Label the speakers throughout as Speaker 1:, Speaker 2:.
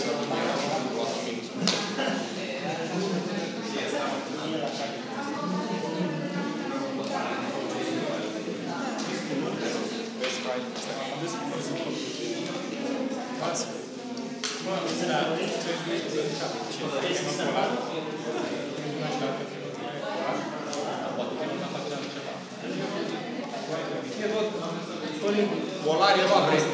Speaker 1: Volare va presto.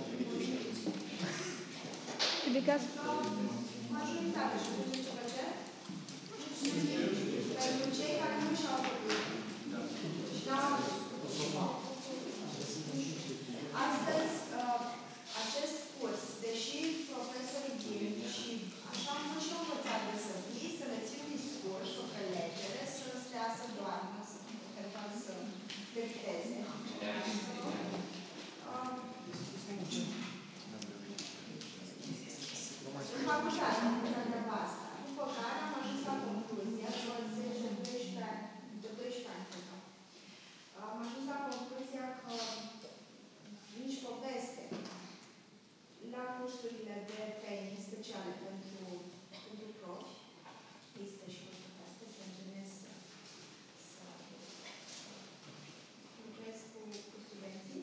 Speaker 2: Ridicați.
Speaker 3: Majoritate și pentru ce face? Pentru cei care nu și-au făcut. Și astăzi, acest curs, deși profesorii vin și așa am fost și eu învățată să vii, să le ții un discurs, o prelegere, să stea să doarmă, să dicteze. În facultate am învățat de asta, după care am ajuns la concluzia, după 10-12 ani, cred că, am ajuns la concluzia că nici poveste la cursurile de training speciale pentru profi, este și cursul astea, să întâlnesc să lucrez cu studenții.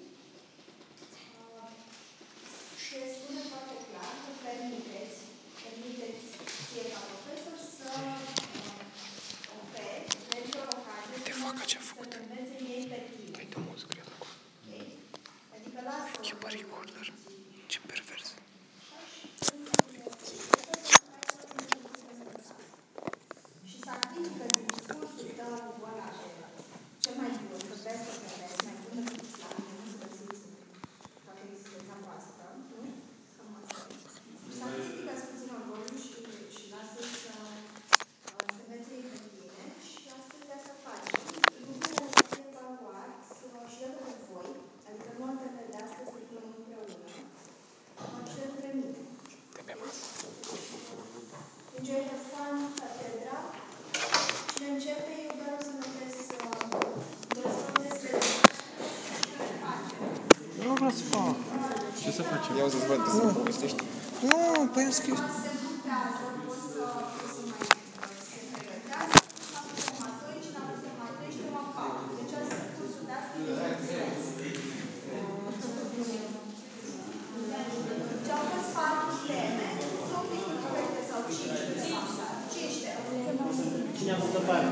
Speaker 3: Se spune foarte clar că permiteți ție ca profesor să oferi elevilor ocazie să te învețe ei pe tine.
Speaker 4: Hai de muzică, iată acolo.
Speaker 3: Adică lasă
Speaker 4: E pe recorder. Ce pervers.
Speaker 3: și să activică din discursul tău ăla cel mai bun, că vezi că vezi, mai bun decât la mine, nu să găsiți dacă existența voastră, nu? Cam asta e. Și să activică puțin orgoliu și lasă să învețe ei pe tine și astfel de asta faci. Lucrurile să fie evaluat și el de voi, adică nu antele de astăzi, lucrăm împreună, și între mine. Enjoy the fun, catedra. Cine începe, eu doar o să notez despre ce face.
Speaker 4: Nu vreau să fac. Ce să facem? Ia să-ți văd, să povestești. Nu, păi am scris.
Speaker 3: Se grupează, poți să mai se pregătească. Cine a fost tema 2, cine a fost tema 3 și tema 4. Deci asta e cursul de astăzi este înțeles. Deci au fost 4 teme, un pic diferite sau 5 de fapt. 5 teme.
Speaker 5: Cine a făcut parte?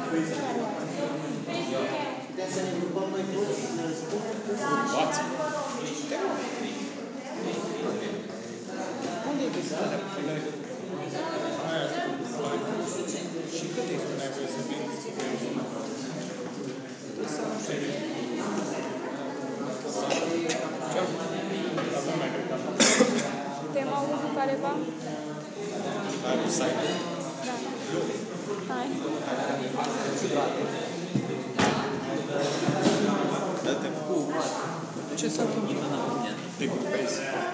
Speaker 5: Putem să ne grupăm noi toți, să ne răspundem?
Speaker 3: Da, și dacă vă rog, cine
Speaker 4: Unde e găsirea cu filare? Și cât este nevoie să fie?
Speaker 2: Tema 1 careva?
Speaker 4: Hai cu site.
Speaker 2: Da. Hai.
Speaker 4: Dă-te cu. Ce s-a întâmplat? Te grupezi.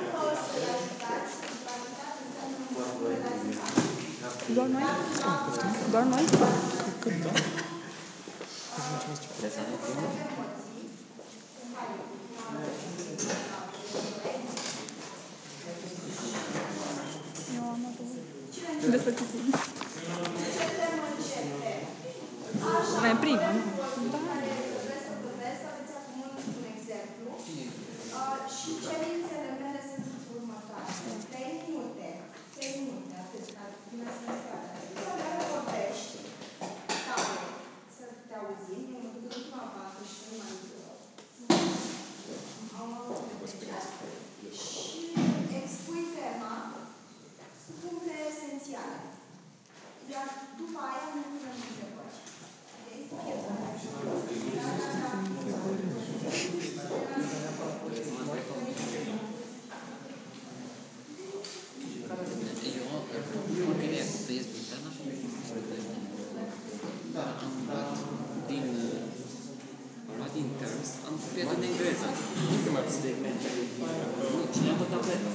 Speaker 2: Doar noi? Doar noi?
Speaker 4: Cât, da?
Speaker 2: Eu am avut. Despre ce film? Mai în prima, nu? Da.
Speaker 3: Și cerințele mele sunt următoare. 3 minute, atât, ca bine să ne facă. Dacă vorbești, tare, să te auzim, eu mă duc în apată și să nu mai am și expui tema cu punctele esențiale. Iar după aia nu punem întrebări.
Speaker 6: Din terms, am prieten de engleză. Cine a bătat pleta?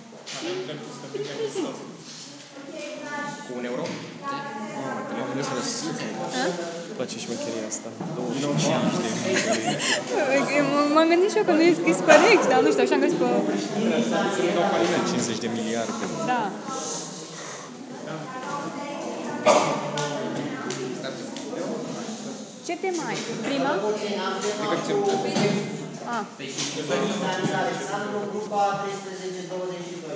Speaker 1: Cu un euro?
Speaker 4: Nu să lăsă. Îmi place șmecheria asta. 25 de milioane.
Speaker 2: M-am gândit și eu că nu e scris corect, dar nu știu, așa am găsit pe...
Speaker 4: Sunt dau faliment 50 de miliarde.
Speaker 2: Da. Ce temă ai? Prima? Ah.
Speaker 5: Alexandru, grupa 1322.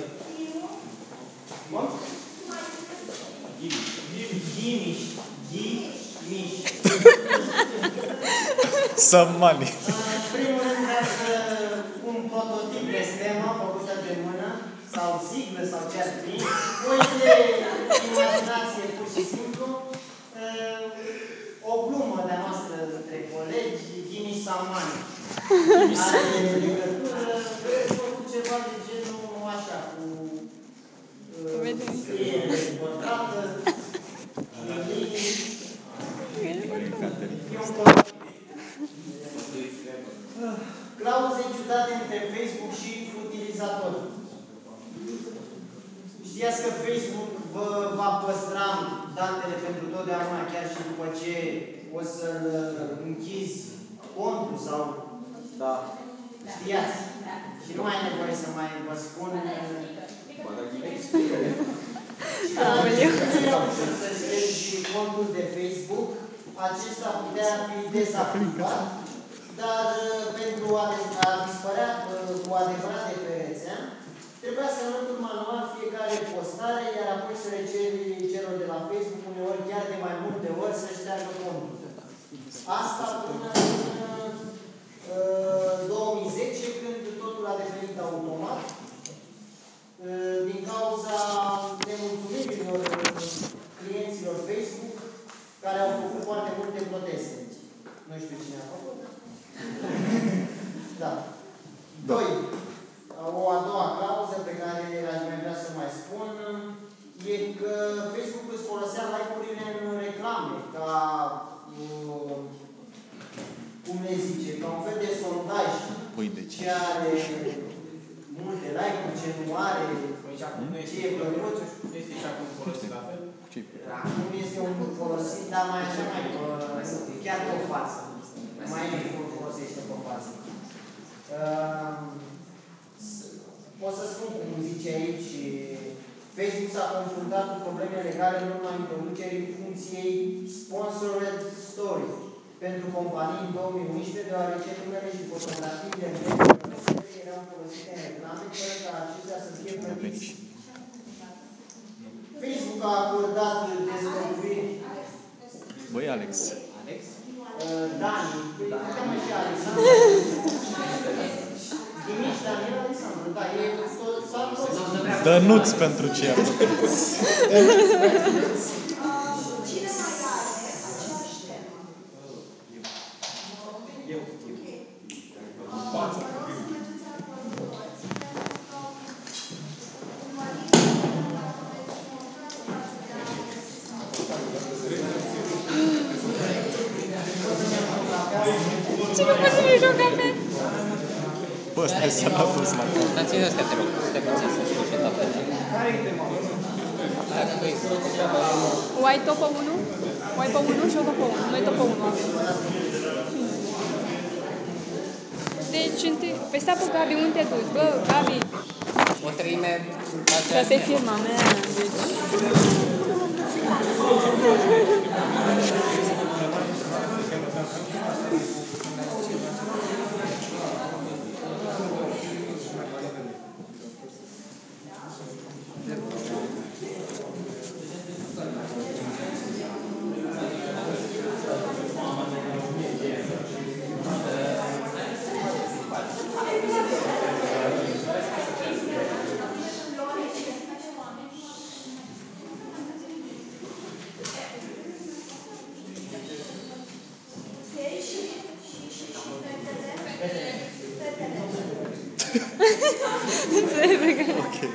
Speaker 5: Gimiș.
Speaker 4: Somali.
Speaker 5: În primul rând vreau să pun prototip de schemă făcută sau ce ați fi, voi de imaginație pur și simplu, o glumă de-a noastră între colegi, Ghini Samani, are legătură cu ceva de genul așa, cu scriere pătrată, clauze ciudate între Facebook și utilizatori. Știați că Facebook vă va păstra datele pentru totdeauna, chiar și după ce o să-l închizi contul sau... Da. Știați? Și nu mai e nevoie să mai vă spun... Să ștergi contul de Facebook, acesta putea fi dezactivat, dar pentru a dispărea cu adevărat de pe rețea, trebuia să înlături manual fiecare postare, iar apoi să le ceri celor de la Facebook, uneori chiar de mai multe ori, să șteargă contul. Asta până în 2010, când totul a devenit automat, din cauza nemulțumirilor clienților Facebook, care au făcut foarte multe proteste. Nu știu cine a făcut. Da. 2. O a doua clauză pe care aș mai vrea să mai spun e că Facebook îți folosea like-urile în reclame, ca, cum le zice, ca un fel de sondaj. Ce are multe like-uri, ce nu are, ce e plăcut.
Speaker 1: Nu este și acum folosit la fel?
Speaker 5: Acum este un folosit, dar mai așa, mai chiar pe o față. Mai folosește pe o față. Pot să spun cum zice aici, Facebook s-a confruntat cu probleme legale în urma introducerii funcției Sponsored Story pentru companii în 2011, deoarece numele și fotografiile erau folosite în reclame, fără ca acestea să fie plătiți. Facebook a acordat descoperiri.
Speaker 4: Băi, Alex.
Speaker 5: Dani. Cheamă și Alexandru. Dimici, Daniel, Alexandru. Da, e tot...
Speaker 4: Dănuț pentru ce a făcut.
Speaker 3: Cine mai are aceeași temă?
Speaker 1: Eu.
Speaker 2: Ce nu poți să-mi joc cafe?
Speaker 4: Bă, stai să l-a pus la cap.
Speaker 6: Dar ține astea, te rog. Stai puțin să știu și tapă.
Speaker 2: O ai topă 1? O ai pe 1 și o topă 1. Noi topă 1 avem. Deci, întâi... Păi stai pe Gabi, unde te duci? Bă, Gabi.
Speaker 6: O treime...
Speaker 2: Asta e firma mea, deci...
Speaker 4: Ok.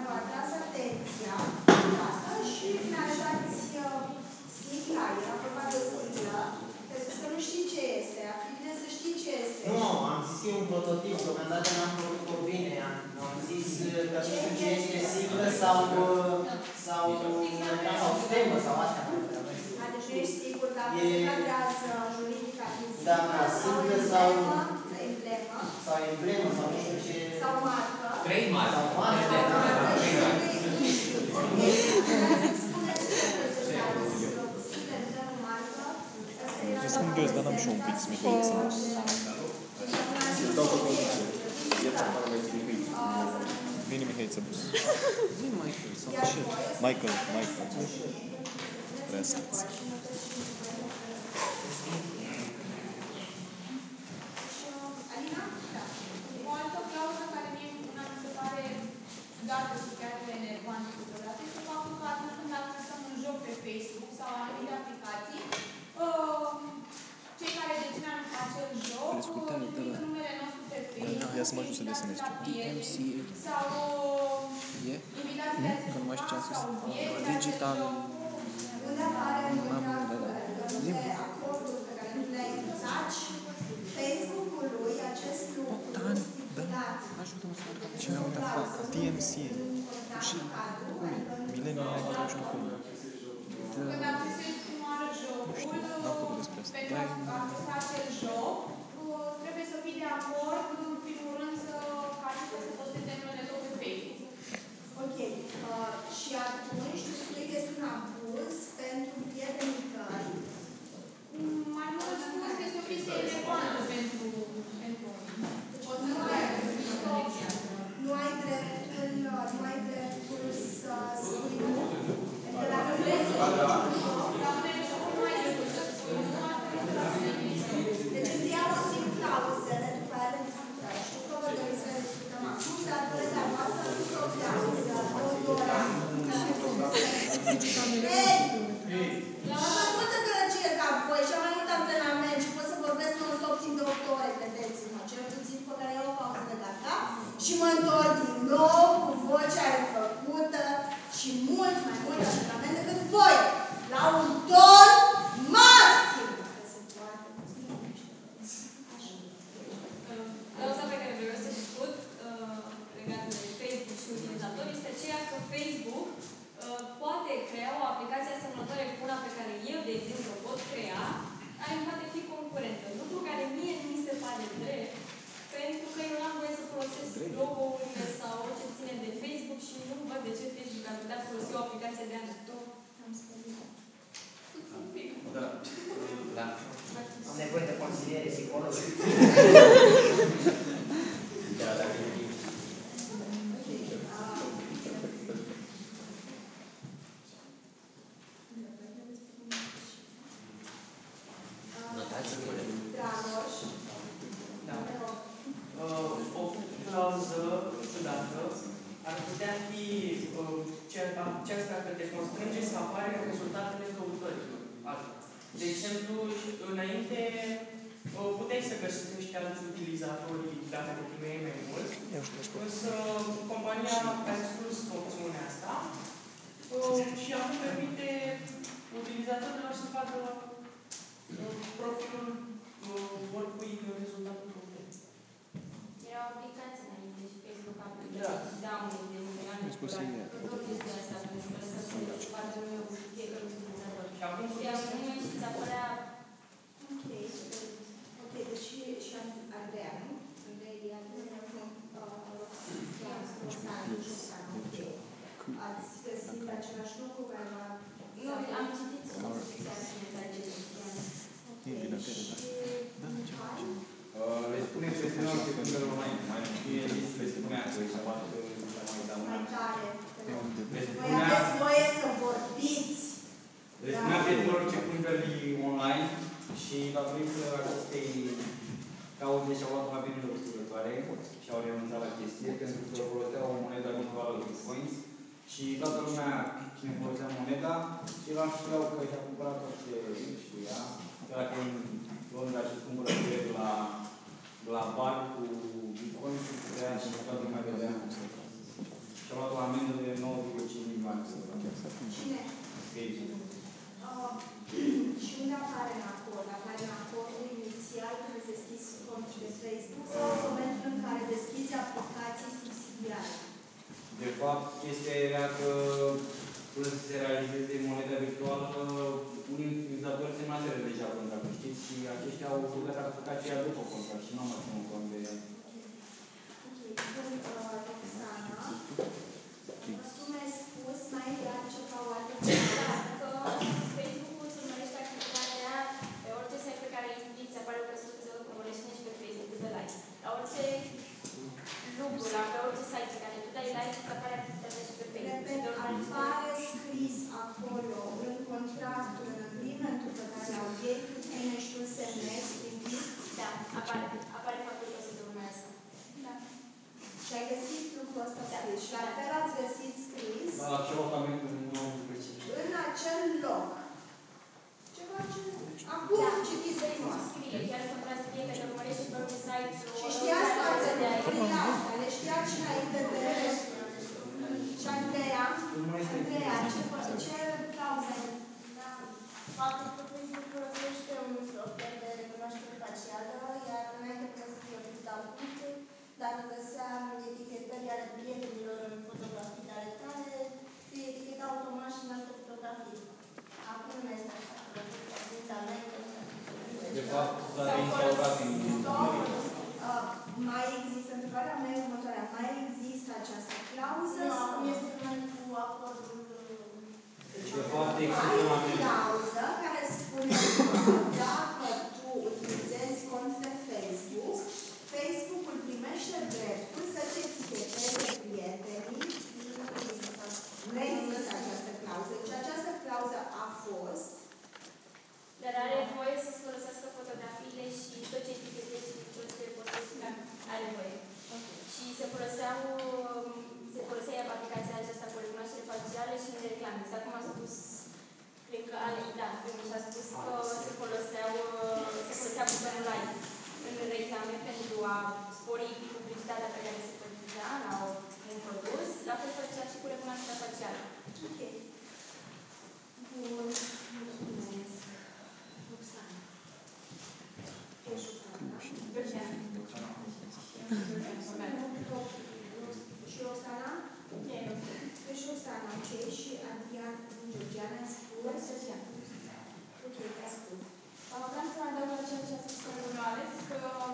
Speaker 3: Era vorba de
Speaker 5: dată n-am făcut-o bine. Am zis că nu știu ce este siglă sau stemă sau astea.
Speaker 3: Deci nu ești sigur dacă se cadrează juridic
Speaker 5: dacă siglă sau
Speaker 3: emblemă.
Speaker 5: Sau emblemă sau nu știu ce.
Speaker 3: Sau marcă.
Speaker 6: Trei marcă.
Speaker 5: Sau marcă.
Speaker 4: Sunt găs, dar n-am și eu un pic smihăiță. Dau pe conducție. Vine Mihăiță bus. Michael. Trebuie să-ți.
Speaker 3: Alina? Da.
Speaker 2: O altă clauză care mie una mi se pare ciudată și chiar enervantă câteodată este faptul că atunci când accesăm un joc pe Facebook sau anumite aplicații, cei care dețin acel joc trimit numele nostru pe Facebook,
Speaker 4: Ia să mă ajut să desenez
Speaker 2: sau invitații de a se juca sau obiecte
Speaker 7: digital.
Speaker 3: Unde apare în acordul pe care nu le-ai învățat și Facebook-ului acest lucru stipulat.
Speaker 4: Ajută-mă să văd ce mi-a uitat fac. TMC. Și cum e? Millennium Network, nu știu cum.
Speaker 2: când accesezi prima oară jocul,
Speaker 4: N-am făcut despre asta.
Speaker 2: pentru a accesa acel joc, trebuie să fii de acord, în primul rând, ca acesta să posteze numele tău pe Facebook.
Speaker 3: Ok. Și atunci tu spui că este un abuz pentru prietenii tăi.
Speaker 2: Mai mult spus, este o chestie relevantă pentru
Speaker 3: Nu ai dreptul să spui nu. Pentru că dacă vrei să deci îți iau o simplă clauzele, după aia le discutăm. Știu că vă doriți să le discutăm acum, dar părerea voastră nu s-o clauză. Am mai multă gălăgie ca voi și am mai mult antrenament și pot să vorbesc non-stop timp de 8 ore, credeți-mă. Cel puțin pe care iau o pauză de gata și mă întorc din nou cu vocea refăcută și mult mai mult antrenament decât voi. La un ton maxim.
Speaker 8: Clauza pe care vreau să discut legată de Facebook și utilizator este aceea că Facebook poate crea o aplicație asemănătoare cu una pe care eu, de exemplu, o pot crea, care îmi poate fi concurentă. Lucru care mie nu mi se pare drept, pentru că eu n-am voie să folosesc logo-urile sau orice ține de Facebook și nu văd de ce Facebook ar putea folosi o aplicație de anul.
Speaker 6: Da.
Speaker 5: Am nevoie de consiliere psihologică.
Speaker 1: O clauză ciudată ar putea fi aceasta că te constrânge să apare rezultatele căutărilor. De exemplu, înainte puteai să găsești alți utilizatori dacă te primeai mai mult, însă compania a exclus opțiunea asta și acum permite utilizatorilor să facă profilul oricui rezultatul căutării.
Speaker 8: Era o aplicație înainte și Facebook a da unul de milioane de tot este asta, pentru că să spuneți foarte nume cu fiecare utilizator.
Speaker 1: Și acum
Speaker 8: și ți apărea...
Speaker 3: Ok, deci și Andreea, nu? Andreea, ați găsit același lucru care va...
Speaker 8: Nu, am citit
Speaker 9: le spuneți să spunem că când online, mai fie le spunea că se poate
Speaker 3: mai tare. Voi aveți voie să vorbiți.
Speaker 9: le spunea prietenilor ce cumperi online și datorită acestei cauze și-au luat mașinile usturătoare și au renunțat la chestie pentru că foloseau o monedă cu valoare de bitcoins și toată lumea cine folosea moneda și la știau că și-a cumpărat orice știa. Că dacă luăm de acest cumpără direct la bar cu bitcoin și putea și toată lumea vedea. Și-a luat o amendă de 9,5 milioane.
Speaker 3: Cine?
Speaker 9: Facebook.
Speaker 3: Și unde apare în acord? Apare în acordul inițial când îți deschizi contul de Facebook sau în momentul în care deschizi Roxana. Tu mi-ai spus mai clar ceva o altă
Speaker 8: Că Facebook-ul îți urmărește activitatea pe orice site pe care îi inviți, apare o căsuță, îl urmărește și pe Facebook, îți dă like. La orice lucru, pe orice site pe care tu dai like, îți apare activitatea și pe Facebook.
Speaker 3: repet, apare scris acolo, în contractul, în agreementul pe care l-au ei cu tine și tu semnezi,
Speaker 8: Da, apare faptul că o să te urmărească.
Speaker 3: Da. Și ai găsit lucrul ăsta scris. Și la fel ați găsit scris
Speaker 9: La acel locament nu specific.
Speaker 3: în acel loc. Ceva ce... Acum citiți de frumos.
Speaker 8: Scrie, chiar contrast scrie că te urmărește pe orice site.
Speaker 3: Și știați toate lucrurile astea, le știați și înainte de... Și Andreea, ce clauză ai?
Speaker 7: Faptul că Facebook folosește un software de recunoaștere facială, iar înainte că să fie dau puncte, dacă găseam etichetări ale prietenilor în fotografii ale tale, fie eticheta automat și în alte fotografii. Acum nu este așa.
Speaker 9: De fapt, s-a reinstaurat în
Speaker 3: mai există, întrebarea mea e următoarea, mai există această clauză?
Speaker 7: Nu, este numai cu acordul.
Speaker 9: de fapt, există
Speaker 3: Ai o
Speaker 9: un
Speaker 3: clauză care spune că dacă tu utilizezi cont de Facebook, Facebook-ul primește dreptul să-ți eticheteze prietenii. Nu există această clauză. Deci această clauză a fost.
Speaker 8: Dar are voie să-ți folosească fotografiile și tot ce etichetezi și tot ce postezi, are voie. Și se folosea aplicația aceasta cu recunoaștere facială și în reclame. Exact cum a spus, cred că Alex, da, și a spus că se folosea butonul like în reclame pentru a spori publicitatea pe care se făcea la un produs, la fel făcea și cu recunoașterea facială.
Speaker 3: Ok. Bun. Mulțumesc. Roxana. Ești Roxana, și Roxana? Ești Roxana, ok? Și Adrian, Georgiana, ai spus? Ok, te ascult.
Speaker 7: Vreau să mai adaug la ceea ce a spus colegul Alex, că am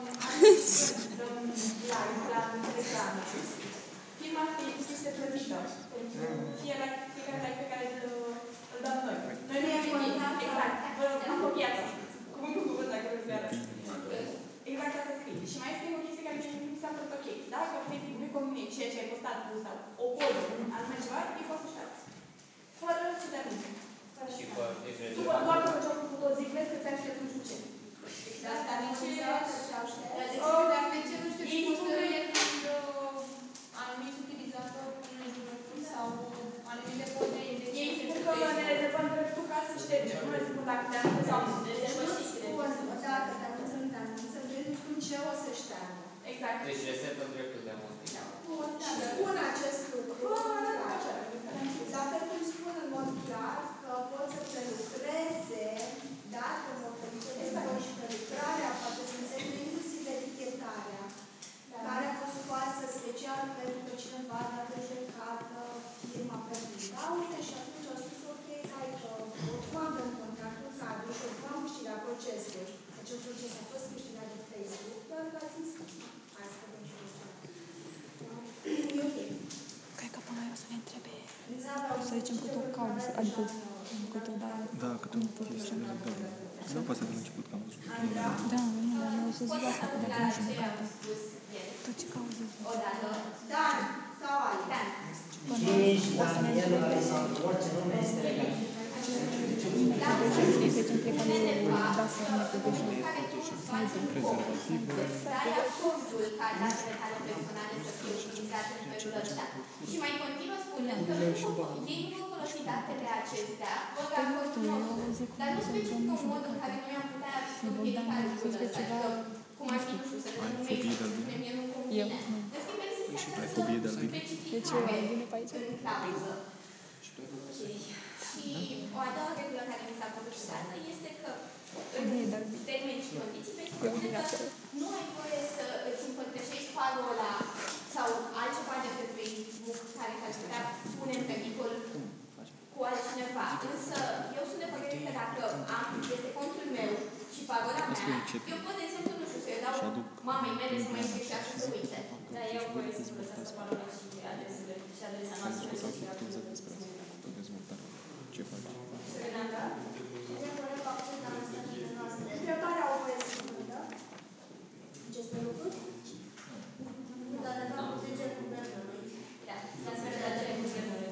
Speaker 7: live la reclame. Firma Philips este plătită pentru fiecare like pe care îl dăm noi. Noi nu e plătit. Exact. Am copiat. Cuvântul cu cuvânt, dacă vreți să arăt. Exact asta scrie. Și mai este o chestie care mi s-a părut ok. Dacă Facebook nu convine ceea ce ai postat tu sau o poză, anume ceva, îi poți să-și arăți. Fără ce te anunțe.
Speaker 6: Și doar
Speaker 7: că făceau cu fotozic, vezi că ți-ai știut nu știu ce.
Speaker 3: Asta anunță că ți-au știut?
Speaker 7: Dar de ce nu știu cum să când anumiți utilizatori pun în jurături sau anumite poze de ce ei spun că ne rezervăm dreptul ca să ștergem. Nu le spun dacă te anunță sau nu.
Speaker 3: Dacă te anunță, nu te anunță, nu spun ce o să șteargă.
Speaker 7: Exact.
Speaker 6: Deci resetă dreptul de a modifica.
Speaker 3: Spun acest lucru. La fel cum spun în mod clar că pot să prelucreze dacă mă prelucrez și prelucrarea poate să însemne inclusiv etichetarea care a fost scoasă special pentru că cineva a dat judecată firma permită. Uite, și atunci au spus ok, hai că oricum în contractul cadru și oricum am câștigat procesul. Acel proces a fost câștigat de Facebook, doar că a zis hai să vedem și ăsta. E ok.
Speaker 10: Cred că până o să ne întrebe.
Speaker 3: Să
Speaker 10: zicem câte o cauză, adică câte o dată.
Speaker 4: Da, câte o chestie legală. Sau poate de la început că am văzut.
Speaker 10: Da, nu, dar eu o să zic asta, că dacă nu judecată. Tu ce cauză zici?
Speaker 3: Dan sau Ali? Dan.
Speaker 5: Ești Daniel, Alexandru, orice nume este legal.
Speaker 10: Deci în fiecare da să ne privești
Speaker 2: Dar acordul ca datele tale personale să fie utilizate în felul ăsta. Și mai continuă spunând că ei nu vor folosi datele acestea, vor ca acordul nostru. Dar nu specifică un mod în care noi am putea împiedica lucrul ăsta. Adică, cum ar fi, nu știu, să ne numim, mie nu convine. În schimb, există această specificare în clauză. Și o a doua regulă care mi s-a părut dată este că în termeni și condiții vei spune că nu ai voie să îți împărtășești parola sau altceva de pe Facebook care ar putea pune în pericol cu altcineva. Însă eu sunt de părere că dacă este contul meu și parola mea, eu pot, de exemplu, nu știu, să-i dau mamei mele să mă înscrie și așa să uite.
Speaker 8: Da, eu voie să folosească parole și adresele și adresa noastră.
Speaker 3: Renata? Ce părere faptul că mesajele noastre? Întrebarea au voie să spună aceste lucruri? Dar de fapt puteți guvernului.
Speaker 8: Da, transferul de guvernului.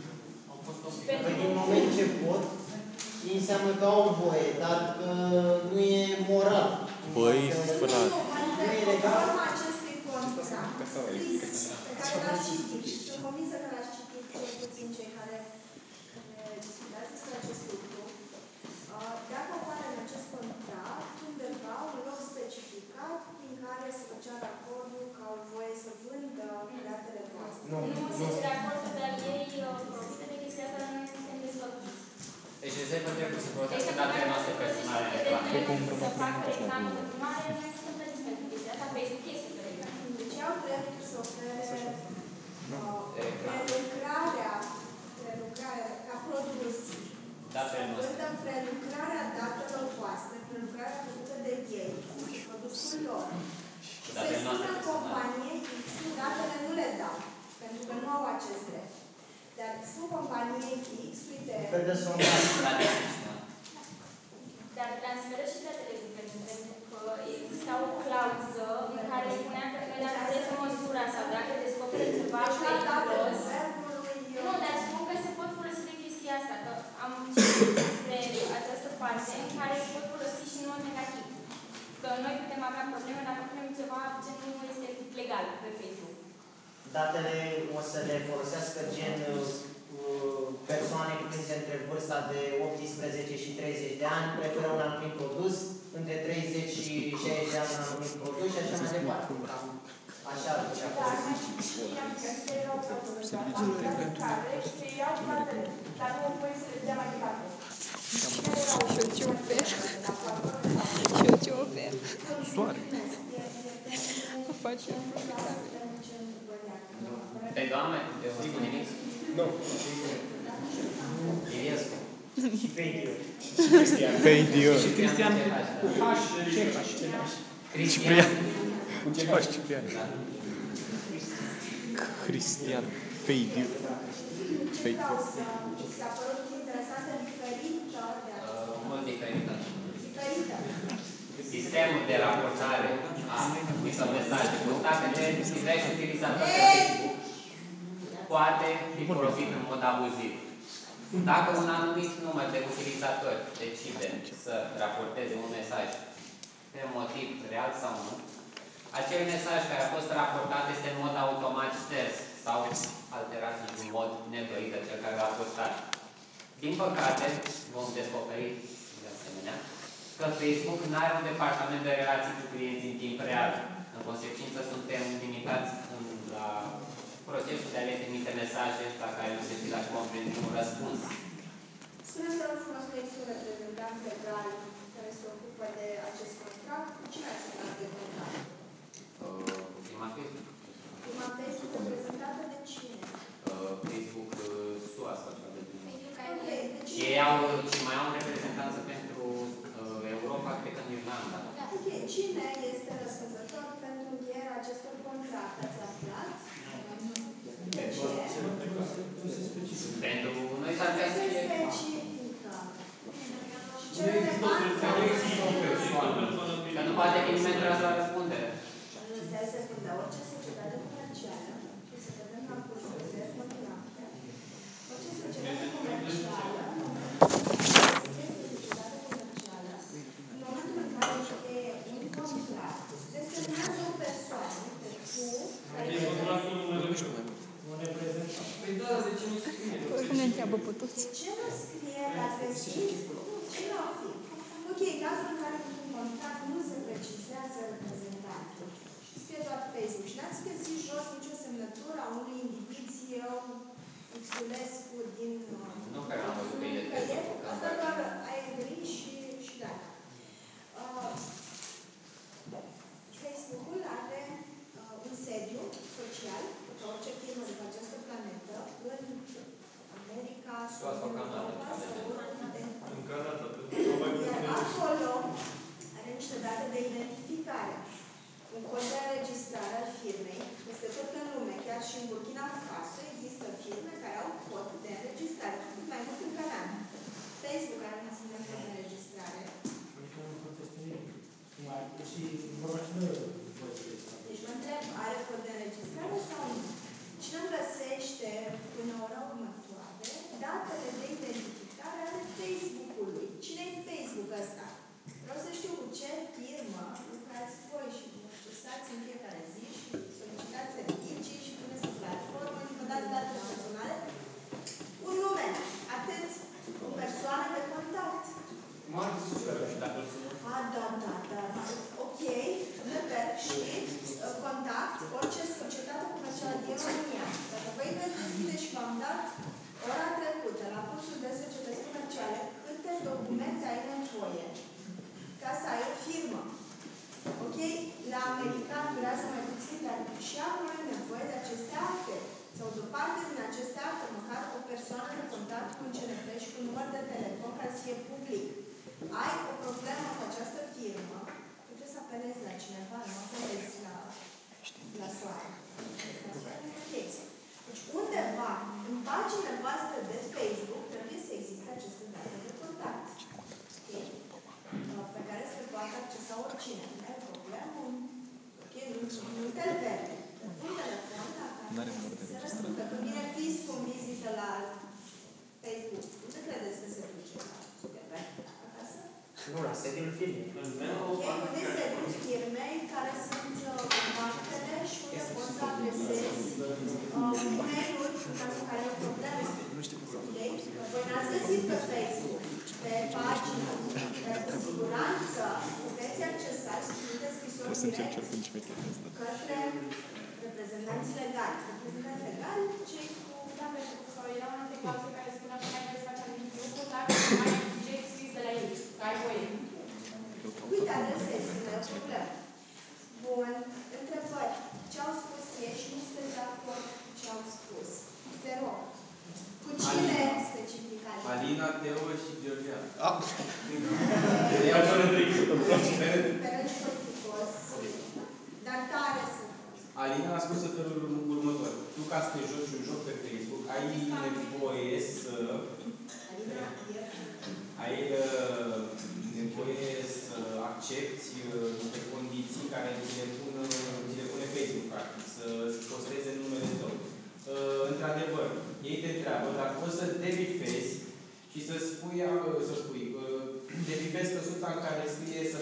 Speaker 5: În moment ce pot, înseamnă că au voie, dar că nu e moral.
Speaker 4: Băi, frate.
Speaker 3: Nu e legal. Acestui contract scris pe care l-ați citit și sunt convinsă că l-ați citit cel puțin cei care discutați despre acest lucru. Dacă apare în acest contract undeva un loc specificat prin care se făcea racordul că au voie să vândă datele voastre.
Speaker 8: Nu se cere acordul, dar ei profită de chestia asta, dar noi nu suntem dezvăluiți.
Speaker 6: Deci exemplu trebuie să folosească datele noastre personale în reclamă.
Speaker 8: Să facă reclamă mare, noi nu suntem plătiți pentru chestia asta, Facebook este pe reclamă.
Speaker 3: Deci au dreptul să ofere prelucrarea ca produs.
Speaker 6: Datele
Speaker 3: Să
Speaker 6: noastre.
Speaker 3: vândă prelucrarea datelor voastre, prelucrarea făcută de ei, este produsul lor.
Speaker 6: Datele
Speaker 3: Se
Speaker 6: noastre
Speaker 3: spună
Speaker 6: personale.
Speaker 3: companiei, datele nu le dau, pentru că nu au acest drept. Dar spun companiei X, uite,
Speaker 5: Fel de sondaj.
Speaker 8: Dar transferă și datele guvernului, pentru că exista o clauză în care spunea că noi dacă vreți măsura sau dacă descoperă ceva periculos, nu, dar spun că se pot folosi de chestia asta, că am citit despre această parte în care se pot folosi și în mod negativ. Că noi putem avea probleme dacă punem ceva ce nu este legal pe Facebook.
Speaker 5: Datele o să le folosească gen persoane cuprinse între vârsta de 18 și 30 de ani, preferă un anumit produs, între 30 și 60 de ani un anumit produs și așa mai departe. Așa duce acolo.
Speaker 7: Dar nu voi să le dea mai departe.
Speaker 10: Și eu ce ofer? Și eu ce ofer?
Speaker 4: Soare.
Speaker 10: O facem.
Speaker 6: Pe doamne, te spun nimic?
Speaker 4: Nu.
Speaker 6: Iliescu.
Speaker 5: Și Feidio.
Speaker 4: Feidio.
Speaker 9: Și Cristian cu H,
Speaker 6: Cristian.
Speaker 4: Cu ce faci, Ciprian? Cristian. Feidio. Feidio.
Speaker 3: s-a părut interesantă, diferită de aceasta.
Speaker 6: Mult diferită.
Speaker 3: Diferită.
Speaker 6: Sistemul de raportare a unor mesaje postate de diversi utilizatori de Facebook poate fi folosit în mod abuziv. Dacă un anumit număr de utilizatori decide să raporteze un mesaj pe motiv real sau nu, acel mesaj care a fost raportat este în mod automat șters sau alterat într-un mod nedorit de cel care l-a postat. Din păcate, vom descoperi de asemenea că Facebook nu are un departament de relații cu clienții în timp real. În consecință, suntem limitați la procesul de a le trimite mesaje la care nu se știe dacă vom primi un răspuns.
Speaker 3: Spuneți, vă rog frumos, că este un reprezentant legal care se ocupă de acest contract. Cine ați semnat de contract?
Speaker 6: Prima Facebook.
Speaker 3: Prima Facebook reprezentată de cine?
Speaker 6: Facebook SUA sau ceva de genul.
Speaker 3: Ok, deci...
Speaker 6: Și ei și mai au un reprezentanță pentru Europa, cred că în Irlanda.
Speaker 3: Ok, cine este răspunzător pentru încheierea acestor contracte? Ați aflat? De ce?
Speaker 6: Pentru noi s-ar
Speaker 3: Se
Speaker 6: putea să fie...
Speaker 3: specifică. Și ce relevanță?
Speaker 6: Că nu poate fi nimeni tras la răspundere.
Speaker 3: Stai o secundă. Orice societate comercială, și să vedem la cursurile contracte, orice societate comercială, în momentul în care încheie un contract, desemnează o persoană, pe tu, care
Speaker 10: Oricum ne întreabă pe toți.
Speaker 3: de ce nu scrie că ați găsit? Cine ar fi? Ok, cazul în care într-un contract nu se precizează reprezentantul. Și scrie doar Facebook. Și n-ați găsit jos nicio semnătură a unui individ CEO Xulescu din...
Speaker 6: Nu că am văzut pe el.
Speaker 3: Asta doar ai gri și gata. Facebook-ul are un sediu social, ca orice firmă de pe această planetă, în America, sau în Europa, iar acolo are niște date de identificare. Un cod de înregistrare al firmei, în Burkina Faso există firme care au cod de înregistrare, mai mult în Canada. Facebook are un asemenea cod de înregistrare. Deci mă întreb, are cod de înregistrare sau nu? Cine îmi găsește până ora următoare datele de identificare ale Facebook-ului? Cine e Facebook ăsta? Vreau să știu cu ce firmă lucrați voi și vă accesați în fiecare zi și solicitați servicii și puneți pe platformă și vă dați datele personale. Un nume, atât, o persoană de contact.
Speaker 6: Mark Zuckerberg, dacă
Speaker 3: Da. Ok, și contact, orice societate comercială din România. Dacă voi veți deschide și v-am dat ora trecută la cursul de societăți comerciale câte documente ai nevoie ca să ai o firmă. Ok? La american durează mai puțin, dar și acolo ai nevoie de aceste acte. Sau de o parte din aceste acte, măcar o persoană de contact cu un CNP și cu un număr de telefon care să fie public. Ai o problemă cu această firmă, trebuie să apelezi la cineva, nu apelezi la soare. Deci undeva, în pagina voastră de Facebook, trebuie să existe aceste date de contact. Okay? Pe care se poate accesa oricine. Nu ai problemă, okay? Nu te vede. Un telefon, dacă se răspunde. Când vine fiscul în vizită la Facebook, unde credeți că se duce? Acasă?
Speaker 1: Nu, la sediul firmei.
Speaker 3: Ok, unde se duc firmei care sunt contactele și unde poți să adresezi mail-uri în cazul care e o problemă. Voi n-ați găsit pe Facebook, pe pagină, dar cu siguranță puteți accesa și trimite scrisori direct către reprezentanții legali. Reprezentanții legali, cei cu...
Speaker 7: Da, pentru că era una dintre clauze care spunea că mai trebuie să faci anumit lucru, dacă mai ai direct scris de la ei, că ai voie.
Speaker 3: Uite, adresezi, nu e o problemă. Bun, întrebări. Ce au spus ei și nu sunteți de acord cu ce au spus? Te rog. Cu cine specific
Speaker 11: Alina, Teo și Georgiana.
Speaker 3: Pereți politicos, dar tare sunt.
Speaker 11: Alina a spus în felul următor. Tu, ca să te joci un joc pe Facebook, ai nevoie să... Ai nevoie să accepti niște condiții care ți le pune Facebook, practic, să posteze numele tău. Într-adevăr, ei te întreabă dacă poți să debifezi și să spui, debifezi căsuța în care scrie să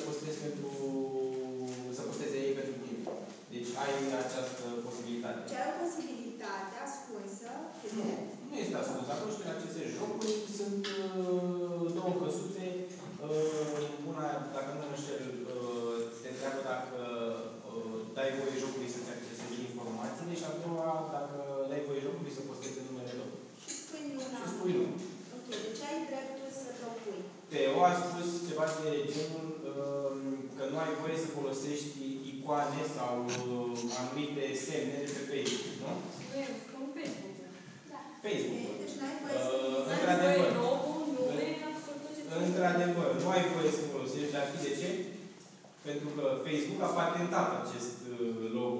Speaker 11: posteze ei pentru tine. Deci ai această posibilitate.
Speaker 3: Ce ai o posibilitate ascunsă,
Speaker 11: nu este ascunsă. Atunci când accesezi jocuri, sunt două căsuțe. Una, dacă nu mă înșel, te întreabă dacă dai voie jocului să-ți accesezi informațiile și a doua, dacă dai voie jocului să posteze numele tău.
Speaker 3: Și spui nu.
Speaker 11: Și spui nu.
Speaker 3: Ok, deci ai dreptul să propui.
Speaker 11: Teo a spus ceva de genul că nu ai voie să folosești icoane sau anumite semne de pe Facebook, nu?
Speaker 8: Nu e un Facebook.
Speaker 3: Da.
Speaker 11: Facebook.
Speaker 3: Deci nu ai voie să
Speaker 11: Într-adevăr.
Speaker 8: nume, absolut tot ce
Speaker 11: Într-adevăr, nu ai voie să folosești, dar știi de ce? Pentru că Facebook a patentat acest logo,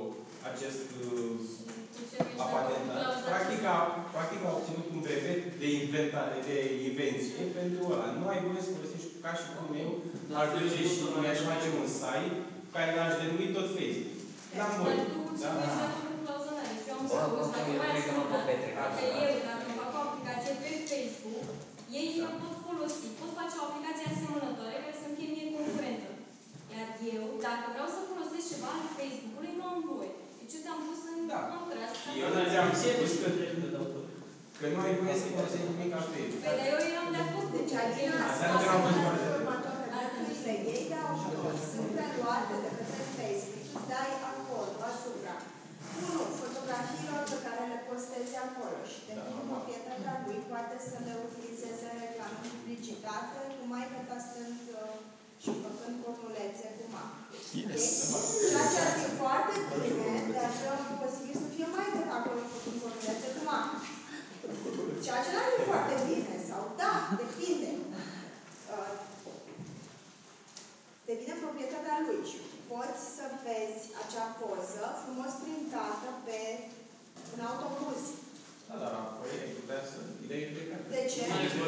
Speaker 11: a patentat. Practic a obținut un brevet de invenție pentru ăla. Nu ai voie să folosești ca și cum eu aș duce și mi-aș face un site care l-aș denumi tot Facebook. N-am voie.
Speaker 8: Da? Eu am spus, dacă mai ascultat, dacă eu, dacă îmi fac o aplicație pe Facebook, ei o pot folosi, pot face o aplicație asemănătoare care să-mi fie mie concurentă. Iar eu, dacă vreau să folosesc ceva în Facebook-ului, nu am voie. Deci eu te-am pus în contrast.
Speaker 11: Eu nu ți-am spus că nu ai voie să folosești nimic ca Facebook.
Speaker 8: Păi, dar eu eram de acord.
Speaker 3: Deci Alina a spus următoarele drepturile ei de autor sunt preluate de către Facebook. Îți dai acordul asupra 1. Fotografiilor pe care le postezi acolo și devin proprietatea lui, poate să le utilizeze în reclamă, publicitate, cu maică ta stând și făcând cornulețe cu mama. Ceea ce ar fi foarte bine, dar posibil să fie maică ta acolo făcând cornulețe cu mama. Ceea ce n-ar fi foarte bine, sau da, depinde. Devine proprietatea lui și poți să vezi acea poză frumos printată pe în autobuz.
Speaker 11: Da, dar la proiect putea să idei implicate.
Speaker 3: De ce?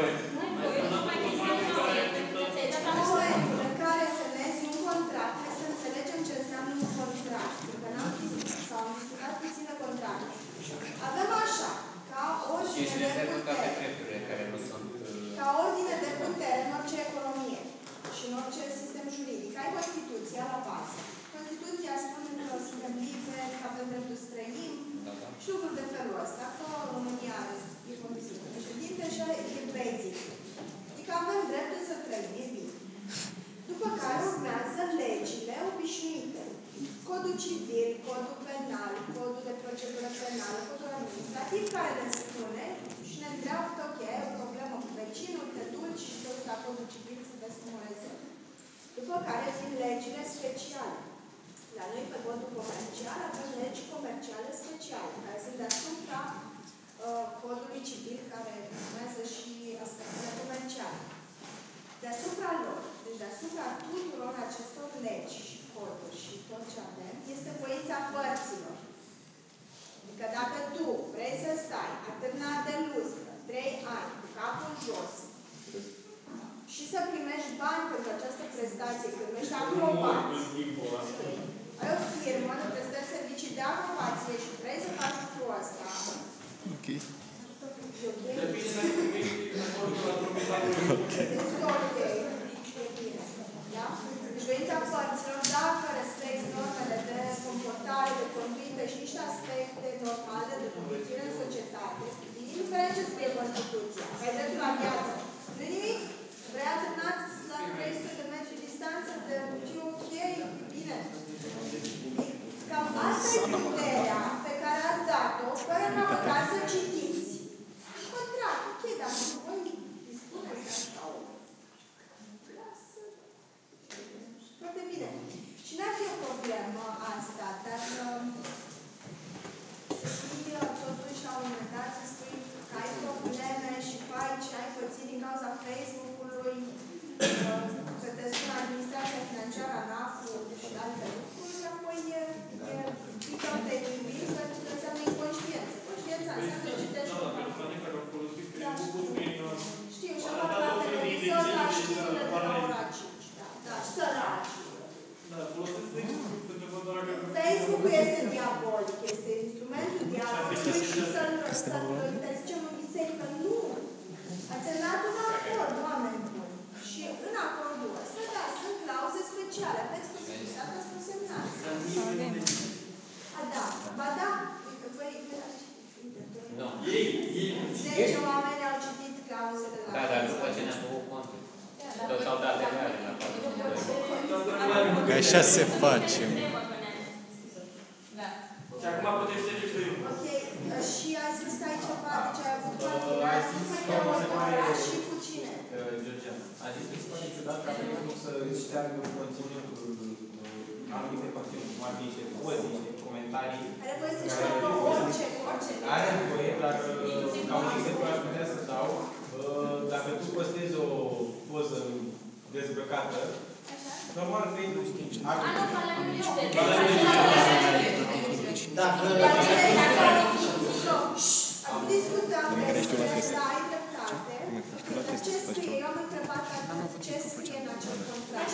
Speaker 2: În
Speaker 3: momentul în care semnezi un contract, trebuie să înțelegem ce înseamnă un contract. Pentru că n-am discutat sau am discutat puțin de contract. Avem așa, ca ordine de putere. Ca ordine de putere în orice economie și în orice sistem juridic. Ai Constituția la bază. Constituția spune că suntem liberi, că avem dreptul să trăim și lucruri de felul ăsta. Că România e condiție de președinte și e basic. Adică avem dreptul să trăim, e bine. După care urmează legile obișnuite. Codul civil, codul penal, codul de procedură penală, codul administrativ, care ne spune și ne îndreaptă, ok, ai o problemă cu vecinul, te duci și te duci la codul civil să vezi cum o rezolvi. După care vin legile speciale. La noi, pe codul comercial, avem legi comerciale speciale, care sunt deasupra codului civil, care urmează și aspectele comerciale. Deasupra lor, deci deasupra tuturor acestor legi și coduri și tot ce avem, este voința părților. Adică dacă tu vrei să stai atârnat de lustră 3 ani, cu capul jos, și să primești bani pentru această prestație, că primești aprobați, ai o firmă de prestări servicii de aprobație și vrei să faci lucrul ăsta.
Speaker 4: Ok.
Speaker 3: Deci voința părților, dacă respecti normele de comportare, de conduită și niște aspecte normale de conviețuire în societate, indiferent ce scrie Constituția, ai dreptul la viață, nu nimic, vrei atârnat la 300 de metri distanță, de ok, bine. Cam asta e puterea pe care ați dat-o, fără ca măcar să citiți. Contract, ok, dar voi dispuneți așa o... Lasă. Foarte bine. Și n-ar fi o problemă asta, dar să fii totuși la un moment dat să spui că ai probleme și faci ce ai pățit din cauza Facebook-ului, că te sună administrația financiară, ANAF-ul și alte lucruri, apoi e pică de nimic, să înseamnă inconștiență. Conștiența înseamnă că citești știu, și apar la televizor la știrile de la ora 5. Da, și săraci. Facebook-ul este diabolic, este instrumentul diavolului și să-l interzicem în biserică. Nu! Ați semnat un acord, oameni buni. Și în acordul ăsta, da, sunt clauze speciale. Aveți posibilitatea să o semnați. Da, ba da, voi ați citit.
Speaker 6: Nu.
Speaker 3: 10 oameni au citit clauzele la
Speaker 6: da, dar după ce ne-am făcut contul. Toți au dat legale la 4.
Speaker 4: Că așa se face.
Speaker 7: Da.
Speaker 1: Și acum puteți să ridică.
Speaker 3: Ok, și ai zis că ai ceva, deci ai avut ceva, ai zis că ai și cu cine?
Speaker 11: Georgian, a zis că se pare ciudat că avem cum să șteargă conținutul, anumite conținuturi, cum ar fi niște poze, niște comentarii.
Speaker 3: Are voie să șteargă orice.
Speaker 11: Are voie, dar ca un exemplu aș putea să dau, dacă tu postezi o poză dezbrăcată, normal Facebook ar
Speaker 3: Acum discutăm despre ai dreptate. Ce scrie? Eu am întrebat ce scrie în acel contract.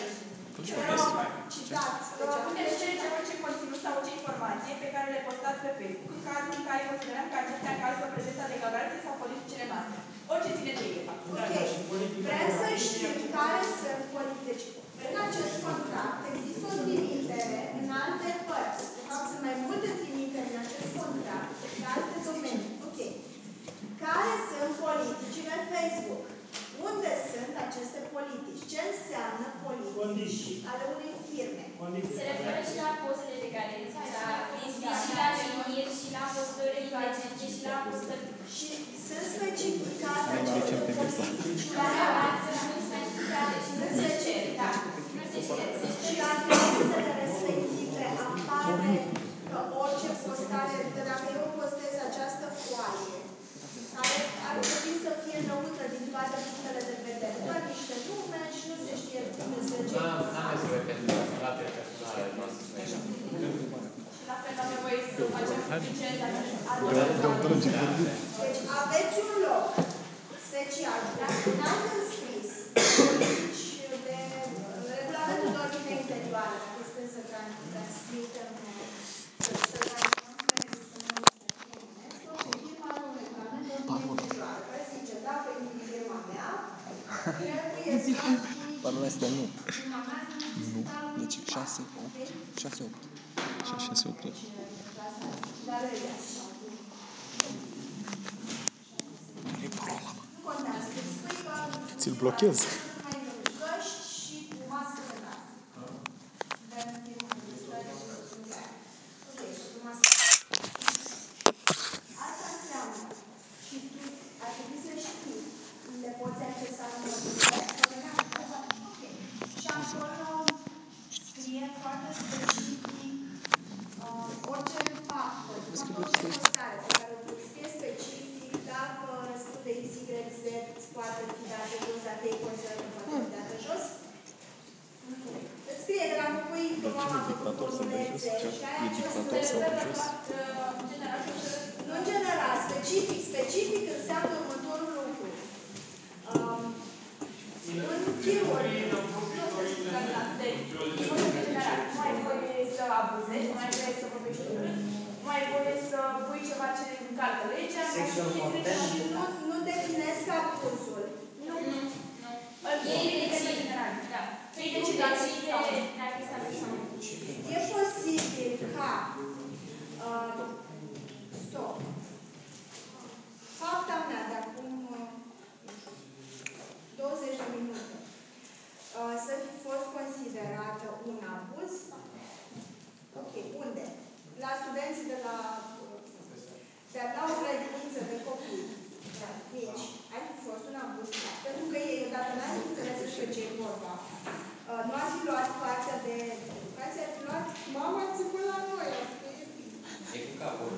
Speaker 3: Citați.
Speaker 7: Puteți cere orice conținut sau orice informație pe care le postați pe Facebook, în cazul în care considerăm că acestea încalcă prezența declarației sau politicile noastre. Orice ține de ele.
Speaker 3: Ok. Vrem să știm care sunt politici. În acest contract există o trimitere în alte părți. De fapt, sunt mai multe trimiteri în acest contract în alte domenii. Ok. Care sunt politicile Facebook? Unde sunt aceste politici? Ce înseamnă politici ale unei firme?
Speaker 8: Se referă și la pozele de galerie, la și la știri, și la postări indecente, și la postări.
Speaker 3: Și sunt specificate aceste politici.
Speaker 8: Sunt specificate și nu se cer.
Speaker 3: Și la granițele respective apare că orice postare, dacă eu postez această foaie, care ar trebui să fie înăutră din toate punctele de vedere, doar niște nume și nu se știe despre ce.
Speaker 6: N-am nevoie pentru datele personale noastre.
Speaker 7: La fel, avem voie să facem
Speaker 3: Deci aveți un loc special, dacă n-ați înscris de regulamentul de ordine interioară, dacă este să transmitem firma un regulament de ordine interioară, care zice, dacă e firma mea, trebuie să
Speaker 4: Parul ăsta nu. Nu. Deci 6, 8. 6, 8. 6, 8.
Speaker 3: Dar ăia sau
Speaker 4: E parola, mă.
Speaker 3: nu contează, deci spui că
Speaker 4: Ți-l blochez.
Speaker 3: mai mult căști și cu mască de gaz. Dar nu e mult de stare și ok, cu mască. Asta înseamnă și tu ar trebui să știi le poți accesa în mod direct. Ok. Și acolo scrie foarte specific orice factor, orice postare pe care o scrie specific, dacă răspunde X, Y, Z, poate fi dată jos, dacă e considerată, poate fi dată jos. Îți scrie că dacă pui mama pe formulețe și aia ce nu în general, specific înseamnă următorul lucru. Un keyword.
Speaker 7: Nu ai voie să abuzezi, nu ai voie să vorbești urât, nu ai voie să pui ceva ce încalcă legea.
Speaker 3: Nu definesc abuzul.
Speaker 7: Nu. Ei decid, da. Ei decid dacă este abuz sau nu.
Speaker 3: E posibil ca stop. Fapta mea de acum 20 de minute să fi fost considerată un abuz. Ok, unde? La studenții de la o grădiniță de copii mici. Ar fi fost un abuz. Pentru că ei, odată n-ar fi înțeles despre ce e vorba. Nu ar fi luat partea de educație, ar fi luat mama țipă la noi.
Speaker 6: E cu capul.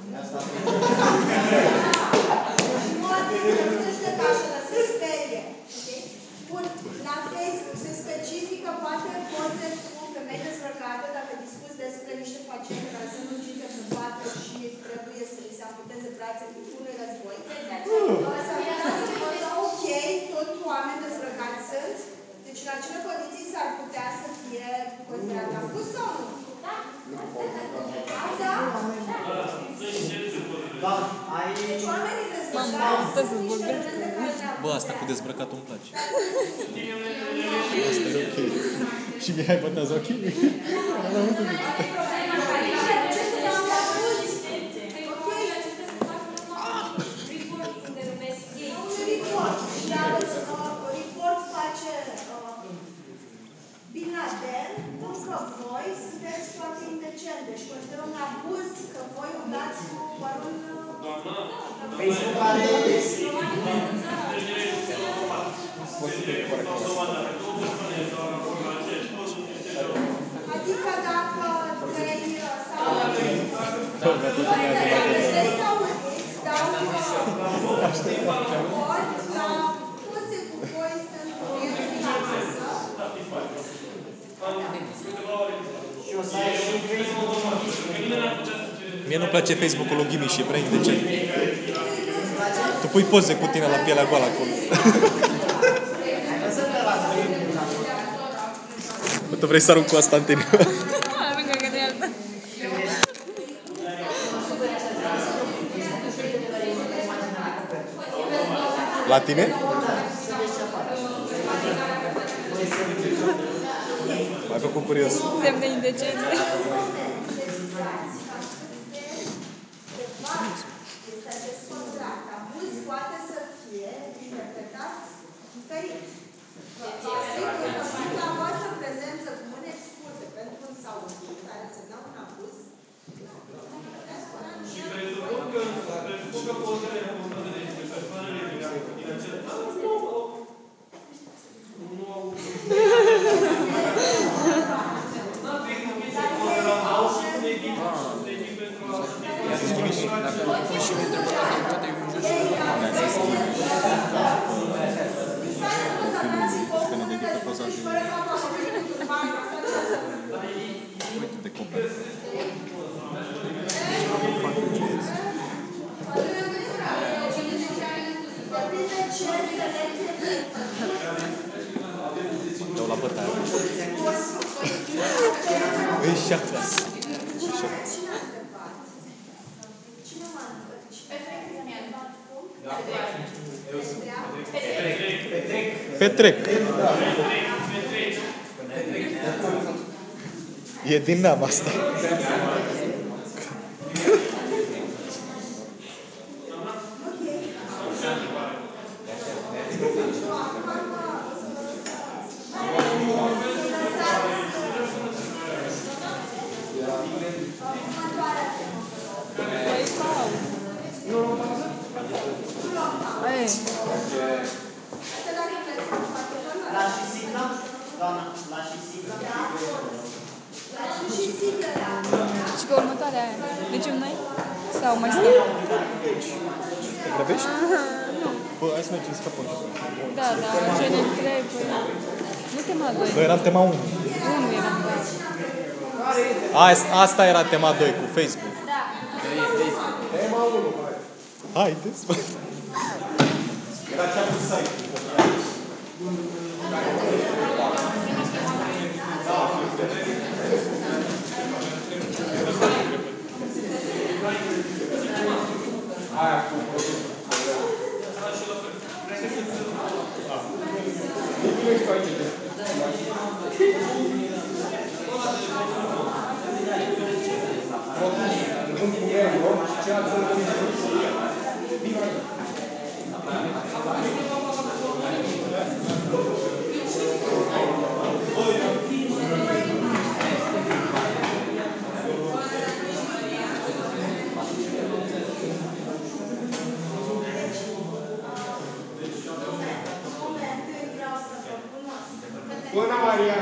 Speaker 3: Nu ar fi înțeles de cașă, dar se sperie. Bun, la Facebook se specifică poate poze cu femei dezbrăcate dacă discuți despre niște paciente care sunt ucise pe poate și trebuie să li se amputeze brațe cu unui război. S-ar putea să spună, ok, tot oameni dezbrăcați sunt, deci în acele condiții s-ar putea să fie considerat abuz sau nu? Da. Da?
Speaker 5: Da, ai...
Speaker 3: Deci oamenii dezbrăcați sunt niște elemente care ne-au...
Speaker 4: Bă, asta cu dezbrăcatul îmi place. Asta e ok. Și Mihai bătează ok?
Speaker 3: Report face Bin Laden, nu că voi sunteți foarte indecente și consider un abuz că voi udați cu părul...
Speaker 5: Facebook are...
Speaker 3: Adică dacă trei sau udiți, dau la poze cu voi sunt prieteni la masă.
Speaker 5: Și o să ai și Facebook-ul.
Speaker 4: Mie nu-mi place Facebook-ul lui Ghimi și e prea indecent. Tu pui poze cu tine la pielea goală acolo. Tu vrei să arunc cu asta în tine? La tine? M-ai făcut curios.
Speaker 10: Semn de indecență.
Speaker 3: Este acest contract. Abuz poate să fie interpretat diferit. Sigur că sunt la voastră prezență cu mâne scurte pentru un saudit care însemna un abuz.
Speaker 12: Și presupun că pozele reportate de persoanele din acel nu au...
Speaker 4: Când ne dedică poza hotare. Îi șapte.
Speaker 3: Cine a întrebat? Cine m-a întrebat?
Speaker 4: Petrec. E din neam asta.
Speaker 5: La și sigla? Doamna, la și sigla?
Speaker 10: Și pe următoarea aia. Mergem noi? Sau mai stăm?
Speaker 4: Te grăbești?
Speaker 10: Nu.
Speaker 4: Bă, hai să mergem scapăm.
Speaker 10: Da, ce ne trebuie. Nu tema 2.
Speaker 4: Noi eram tema 1.
Speaker 10: 1 eram, da.
Speaker 4: Asta era tema 2 cu Facebook.
Speaker 10: Da.
Speaker 11: Tema 1, hai.
Speaker 4: Haideți, bă.
Speaker 11: Era cea cu site. Aia cu produsul. Bună, Maria!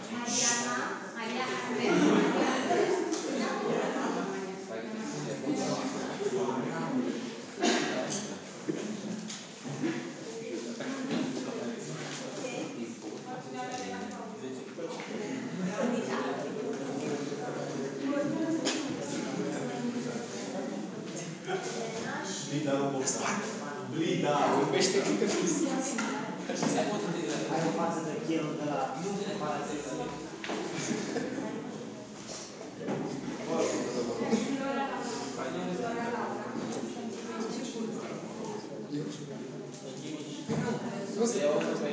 Speaker 11: Blida, vorbește câte fiziți.
Speaker 5: Ai o față de chelul de la parateție.
Speaker 6: Nu se iau în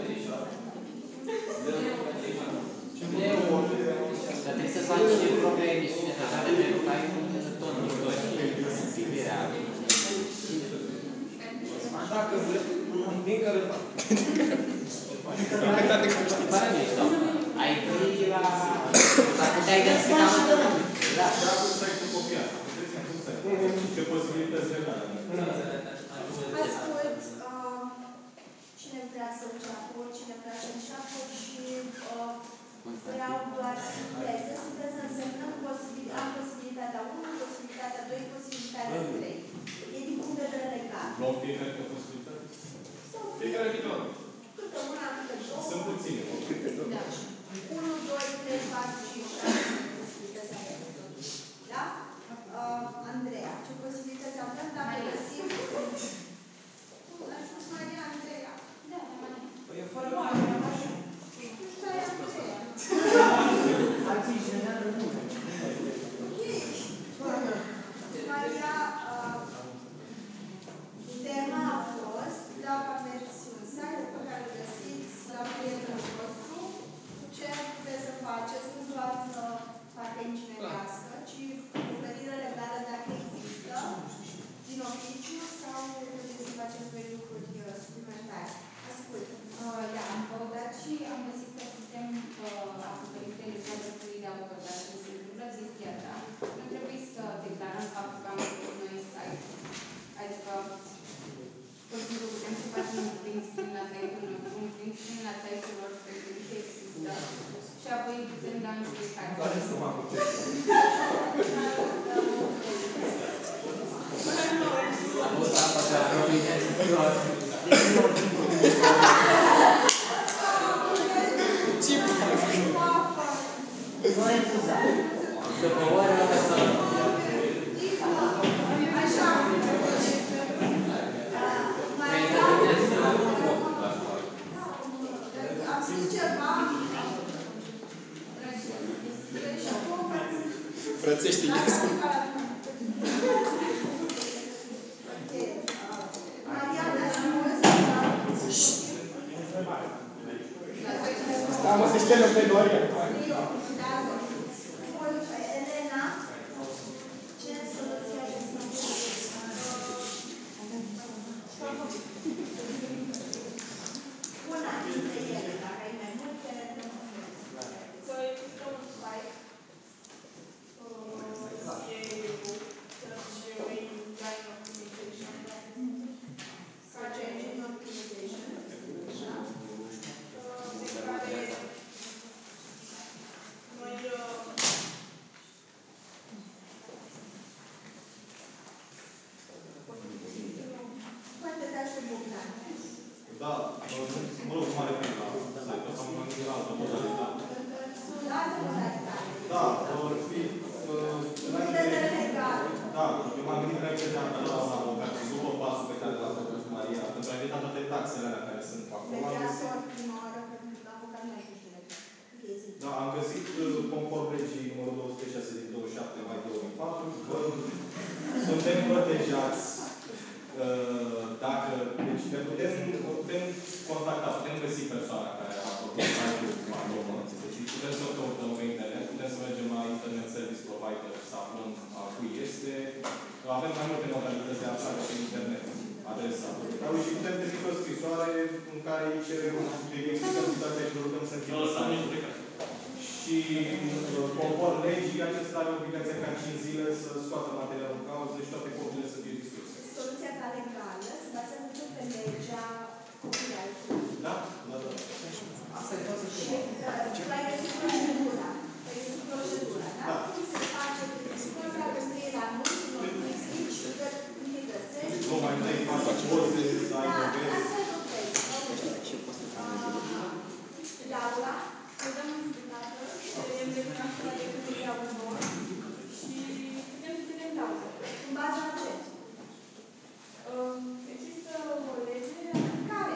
Speaker 6: dar trebuie să faci și propria emisiune de date pentru că ai un ton iubirea.
Speaker 11: Dacă vrei, din care fac.
Speaker 6: Fără mișto. Ai gândit la... Dacă te-ai găsit la mână. Da.
Speaker 12: Ce posibilități de la...
Speaker 3: Ascult cine vrea să înceapă, cine vrea să înceapă și vreau doar sinteză. Sinteză însemnă am posibilitatea 1, posibilitatea 2, posibilitatea 3. E din punct de vedere legal.
Speaker 12: Luăm fiecare pe posibilitate? Fiecare câte ori.
Speaker 3: Câte una, câte două.
Speaker 12: Sunt puține.
Speaker 3: Da. 1, 2, 3, 4, 5, 6 posibilități avem. Da? Andreea, ce posibilități avem dacă găsim? Ai spus Maria, Andreea.
Speaker 2: Da, Maria.
Speaker 11: Păi e fără
Speaker 5: Alții generează nume.
Speaker 3: Maria, tema a fost, dacă aveți un site pe care îl găsiți la prietenul vostru, ce puteți să faceți, nu doar partea inginerească, ci oferire legală dacă există, din oficiu sau puteți să faceți voi lucruri suplimentare. Ascult.
Speaker 2: Da, am căutat și am găsit că suntem acoperite în dreptului de autor, dar ce se întâmplă zic da. Nu trebuie să declarăm faptul că am făcut noi site. Adică, pur și simplu, putem să facem un print screen la site-ul nostru, un print screen la site-ul lor, să vedem că există, și apoi putem da în judecată.
Speaker 11: Care să mă apuce?
Speaker 6: Am văzut apa de la România.
Speaker 5: Nu refuza.
Speaker 6: După o oră să...
Speaker 3: Așa. Am spus ceva
Speaker 4: Frățește Iescu.
Speaker 11: Da, mă, se ștergă pe Doria.
Speaker 3: Elena, ce soluție ai găsit? Una dintre ele, dacă ai mai multe,
Speaker 7: Să există un site, search engine optimization, așa, pe care noi
Speaker 3: poate da și Bogdan.
Speaker 12: Da, mă rog, mare pe la site, o să mă gândesc la altă modalitate.
Speaker 3: La altă modalitate.
Speaker 12: Da, vor fi... Da, eu m-am gândit înainte de a la un avocat, după pasul pe care l-a făcut Maria, pentru a evita toate taxele alea care sunt acolo.
Speaker 3: Mediator, prima oară, pentru că avocat nu ai știut.
Speaker 12: Da, am găsit conform legii numărul 206 din 27 mai 2004, suntem protejați dacă, deci ne putem contacta, putem găsi persoana care a făcut site-ul Magromă, deci putem să o căutăm pe internet, putem să mergem la Internet Service Provider să aflăm a cui este. Avem mai multe modalități de aflare pe internet, adresa proprietarului și putem trimite o scrisoare în care îi cerem, îi explicăm situația și rugăm să închidă. Și conform legii, acesta are obligația ca în 5 zile să scoată materialul în cauză și toate copiile să fie distruse.
Speaker 3: Soluția ta legală se bazează tot pe legea copyright-ului.
Speaker 12: Da? Da, da.
Speaker 3: Asta e toată și tu ai găsit procedura. Ai găsit procedura, da? Cum se face? Cum se scrie la anunț, nu zici, că îi găsești.
Speaker 12: Nu mai dai fața poze, să ai dovezi.
Speaker 3: Asta e tot Laura?
Speaker 7: Îi dăm un dată, cerem legătura de câte iau în bun și putem să ținem cauză.
Speaker 3: În baza ce?
Speaker 7: Există o lege
Speaker 3: care?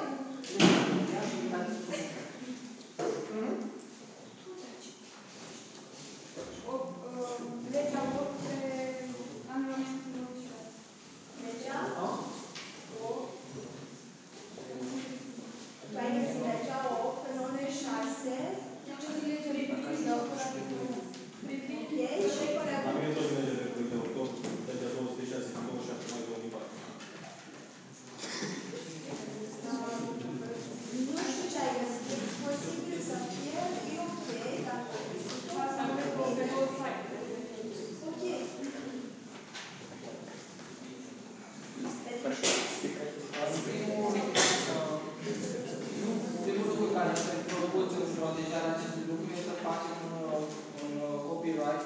Speaker 7: Legea 8 de anul 1996.
Speaker 3: Legea? Tu ai găsit legea 8 în 96. Ce zi lege privind ok, și
Speaker 12: La mine tot merge de de octombrie, legea 206 din 27 mai 2004.
Speaker 3: nu știu ce ai găsit. E posibil să fie, e ok, dacă
Speaker 7: Asta nu e pe două site.
Speaker 3: ok.
Speaker 13: Primul lucru care se propus în protejarea acestui lucru este să facem un copyright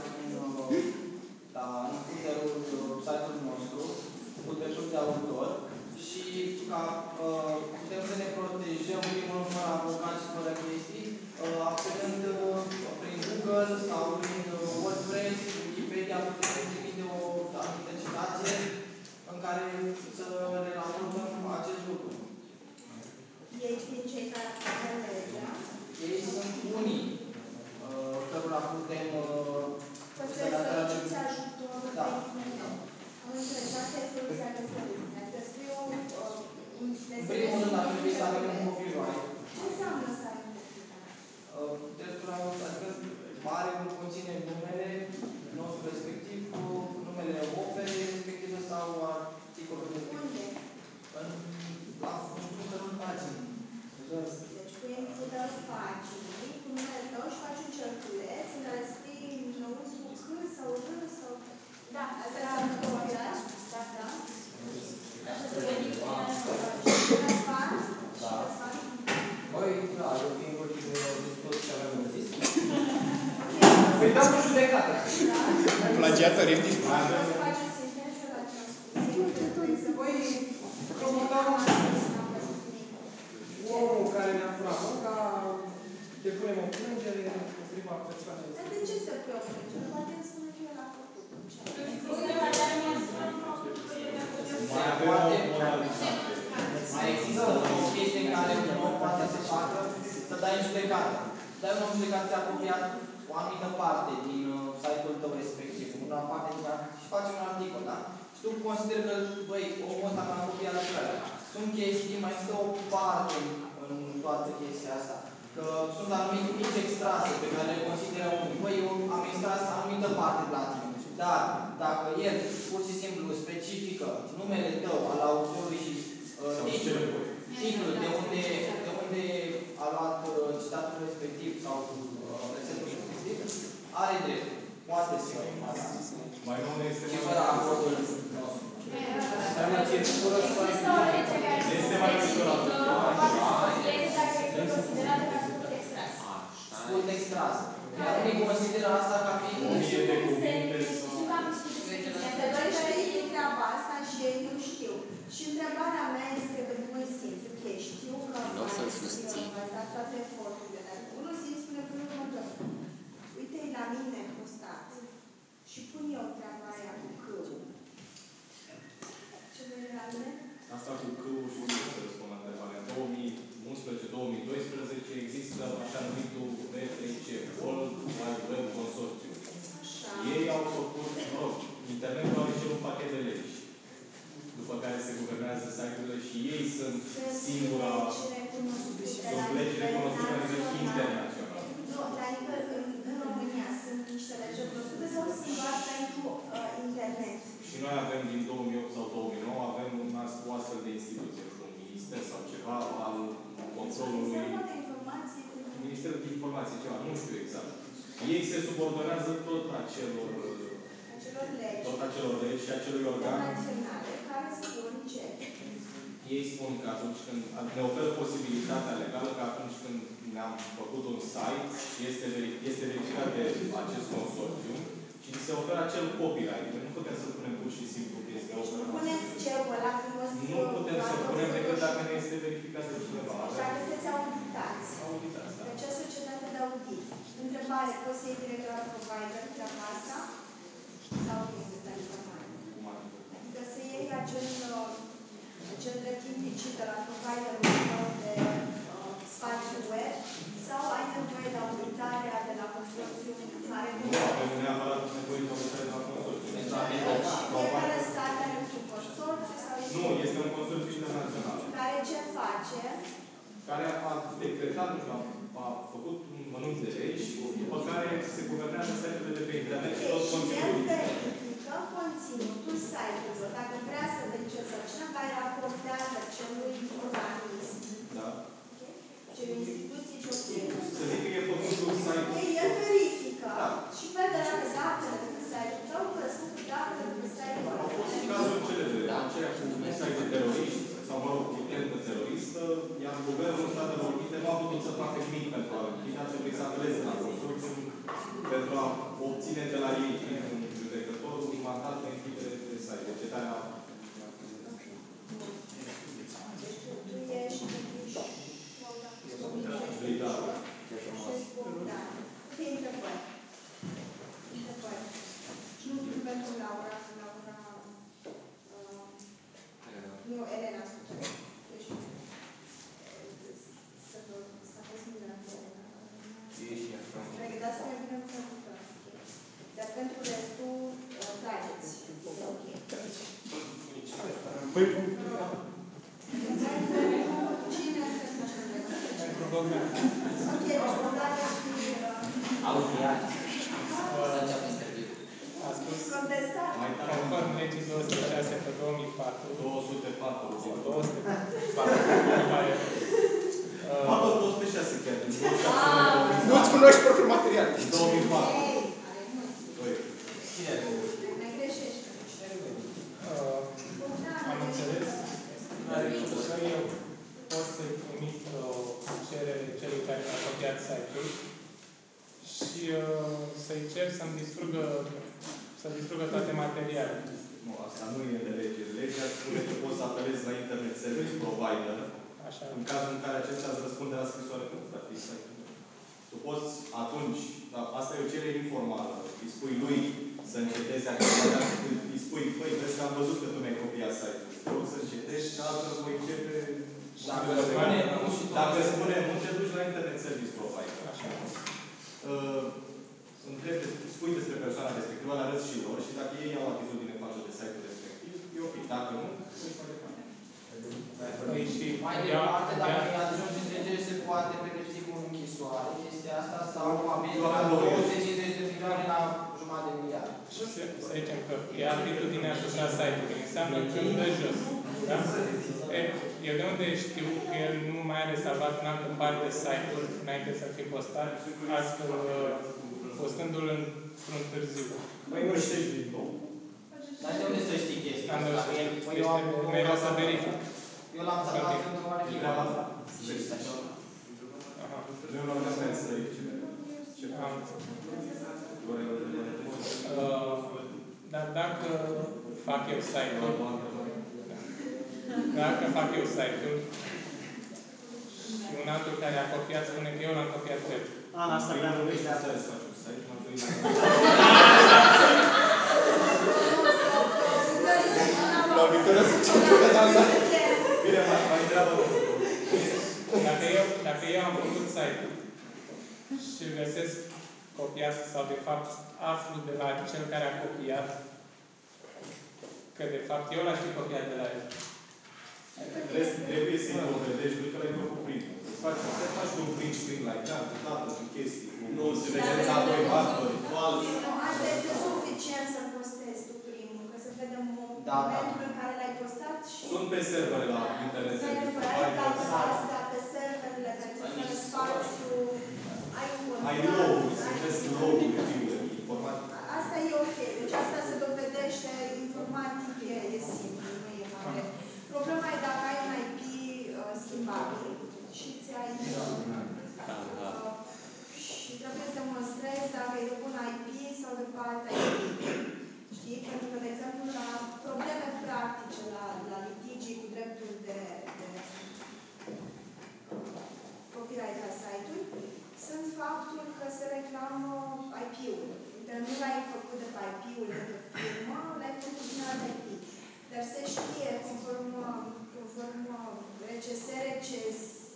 Speaker 13: în footerul site-ul nostru, cu drepturi de autor și ca putem să ne protejăm primul rând fără avocați, fără chestii, apelând prin Google sau prin WordPress, Wikipedia, putem să trimite o anumită citație în care să relaportăm acest lucru.
Speaker 3: Ei sunt cei care aplică legea.
Speaker 13: Ei sunt unii cărora putem
Speaker 3: Să solicite ajutor.
Speaker 13: Da.
Speaker 3: Am înțeles, asta e soluția găsirii. Dacă scriu un
Speaker 13: În primul rând ar trebui să avem un copyright.
Speaker 3: ce înseamnă să ai un copyright?
Speaker 13: Dreptul adică are un conține numele nostru respectiv, numele operei respective sau articolul respectiv. La footerul paginii.
Speaker 3: Deci cu footerul paginii, cu numele tău și faci un cerculeț în care scrii înăuntru C sau R sau... Da, asta înseamnă copyright. Da, da. Răzvan?
Speaker 13: Da. Băi, da, eu fiind vorbi de tot ce aveam în zis. Păi dăm în judecată.
Speaker 4: Plagiatorii.
Speaker 3: Să faci o sentență la ce am spus.
Speaker 13: Păi, promotăm omul care ne-a furat munca, depunem o plângere împotriva persoanei.
Speaker 3: Dar de ce să pui o plângere? Poate îmi spune că el a făcut.
Speaker 13: Mai există o chestie în care un om poate să facă, să dai în judecată. dar un om judecat ți-a copiat o anumită parte din site-ul tău respectiv, una parte din care și face un articol, da? Și tu consideri că, băi, omul ăsta mi-a copiat lucrarea. Sunt chestii, mai există o parte în toată chestia asta. Că sunt anumite mici extrase pe care le consideră unii. Băi, eu am extras anumită parte de la tine. Dar, dacă el pur și simplu specifică numele tău, al autorului și titlul de unde a luat citatul respectiv sau rețetul respectiv, are drept. Poate să facă.
Speaker 12: Mai nou este
Speaker 13: și fără acordul nostru.
Speaker 12: Este mai ușor.
Speaker 13: Scurt extras. Iar unii consideră asta ca fiind
Speaker 12: o mie de cuvinte sau...
Speaker 3: Știu treaba asta și ei nu știu. Și întrebarea mea este pentru voi simți, ok, știu că v-ați dat toate eforturile, dar unul simți spune până următor. Uite-i la mine postat și pun eu treaba aia cu câul. Ce vrei la mine?
Speaker 12: Asta cu câul și nu să răspund la întrebarea. În 2011-2012 există așa numitul V3C, World Wide Web Consortium. Ei au făcut, internetul are și un pachet de legi, după care se guvernează site-urile și ei sunt singura, sunt legi recunoscute la nivel internațional.
Speaker 3: Nu, adică în România sunt niște legi recunoscute sau singur pentru internet?
Speaker 12: Și noi avem din 2008 sau 2009, avem o astfel de instituție, un minister sau ceva al controlului. Ministerul de Informații, ceva, nu știu exact. Ei se subordonează tot acelor legi și acelui organ.
Speaker 3: Care spun ce?
Speaker 12: Ei spun că atunci când ne oferă posibilitatea legală că atunci când ne-am făcut un site, este verificat de acest consorțium și se oferă acel copyright. Nu putem să punem pur și simplu că este o operă.
Speaker 3: Puneți cerul ăla frumos.
Speaker 12: Nu putem să punem decât dacă ne este verificat de cineva.
Speaker 3: Dacă sunteți auditați.
Speaker 12: Auditați, da.
Speaker 3: Deci o societate de audit. Întrebare, poți să iei direct la provider treaba asta? Sau nu este de informare? Adică să iei acel drept implicit de la providerul tău de spațiu web sau ai nevoie de auditarea de la consorțium care
Speaker 12: nu avem neapărat nevoie de auditare de la consorțium.
Speaker 3: Fiecare stat are un consorțiu sau
Speaker 12: nu, este un consorțiu internațional.
Speaker 3: Care ce face?
Speaker 12: Care a decretat, a făcut un mănânc de legi, după care se guvernează site-urile de pe internet și tot conținutul.
Speaker 3: El verifică conținutul site-ului. Dacă vrea să verifice sau cineva îi raportează celui organism.
Speaker 12: Da.
Speaker 3: Celui instituții ce
Speaker 12: să zic că e făcut un site.
Speaker 3: El verifică și vede dacă datele de pe site-ul tău răspund cu datele de pe site-ul tău.
Speaker 12: Au fost cazuri celebre, aceea cu un site terorist, sau mă rog, cu tentă teroristă, iar Guvernul Statelor Unite nu a putut să facă nimic pentru a închide, trebuie să apeleze la consorțium pentru a obține de la ei, prin un judecător, un mandat de închidere de site, de cetarea.
Speaker 3: Pentru Laura, nu, Elena, deci, să fost mâna de Elena. Pregătați mai bine pentru că. Dar pentru restul, trageți. Ok. Cine pentru cele? Ok, deci Bogdane și...
Speaker 6: Audiat.
Speaker 14: A spus, conform legii 206 pe 2004,
Speaker 12: 206 chiar.
Speaker 11: Nu-ți cunoști propriul material.
Speaker 12: 2004.
Speaker 3: Mai greșești.
Speaker 14: Am înțeles. Că eu pot să-i trimit o cerere celui care mi-a copiat site-ul și să-i cer să-mi distrugă toate materialele.
Speaker 12: Nu, asta nu e de lege. Legea spune că poți să apelezi la Internet Service Provider.
Speaker 14: Așa.
Speaker 12: În cazul în care acesta îți răspunde la scrisoare, tu poți atunci, asta e o cerere informală, îi spui lui să înceteze activitatea, îi spui, băi, vezi că am văzut că tu mi-ai copiat site-ul. Te rog să încetezi și altfel voi începe Dacă spune nu te duci la Internet Service Provider. Spui despre persoana respectivă, le arăți și lor și dacă ei au atitudine față de site-ul respectiv, e ok. Dacă nu, ești mai departe.
Speaker 13: Mai departe, dacă îi ajungi înțelegere, se poate pedepsi cu închisoare chestia asta sau amenzi la 250 de milioane la jumătate de miliard.
Speaker 14: Să zicem că e atitudinea asupra site-ului. Înseamnă că îl dă jos. Da? Eu de unde știu că el nu mai are salvat în altă parte site-ul înainte să fie postat, astfel postându-l într-un târziu.
Speaker 12: Păi nu știi din nou.
Speaker 13: Dar de unde să știi chestia asta?
Speaker 14: Mereu să verific.
Speaker 13: Eu l-am salvat într-o oarecare.
Speaker 12: Nu l-am găsit să
Speaker 14: dar dacă fac eu site-ul, și un altul care a copiat spune că eu l-am copiat drept.
Speaker 5: Asta vreau să vorbești de asta.
Speaker 14: Dacă eu am făcut site-ul și îl găsesc copiat sau de fapt aflu de la cel care a copiat că de fapt eu l-aș fi copiat de la el.
Speaker 12: Trebuie să-i dovedești, că l-ai făcut print-ul. Să faci un print screen like that, dată cu chestii. Nu, se vede la doi factori, fals.
Speaker 3: Asta este suficient să postezi tu primul, că să vedem momentul în care l-ai postat și...
Speaker 12: Sunt pe servere la Internet Service Provider.
Speaker 3: Asta pe serverele care se fără spațiu, ai un contract.
Speaker 12: Ai loguri, se vezi loguri de informatic.
Speaker 3: Asta e ok, deci asta se dovedește informatic, e simplu, nu e mare. Problema e dacă ai un IP schimbabil și ți-ai... și trebuie să demonstrezi dacă e de un IP sau de pe alta IP. Știi? Pentru că, de exemplu, la probleme practice, la litigii cu dreptul de copyright la site-uri, sunt faptul că se reclamă IP-ul. Dar nu l-ai făcut de pe IP-ul de pe firmă, l-ai făcut din alt IP. Dar se știe, conform RCS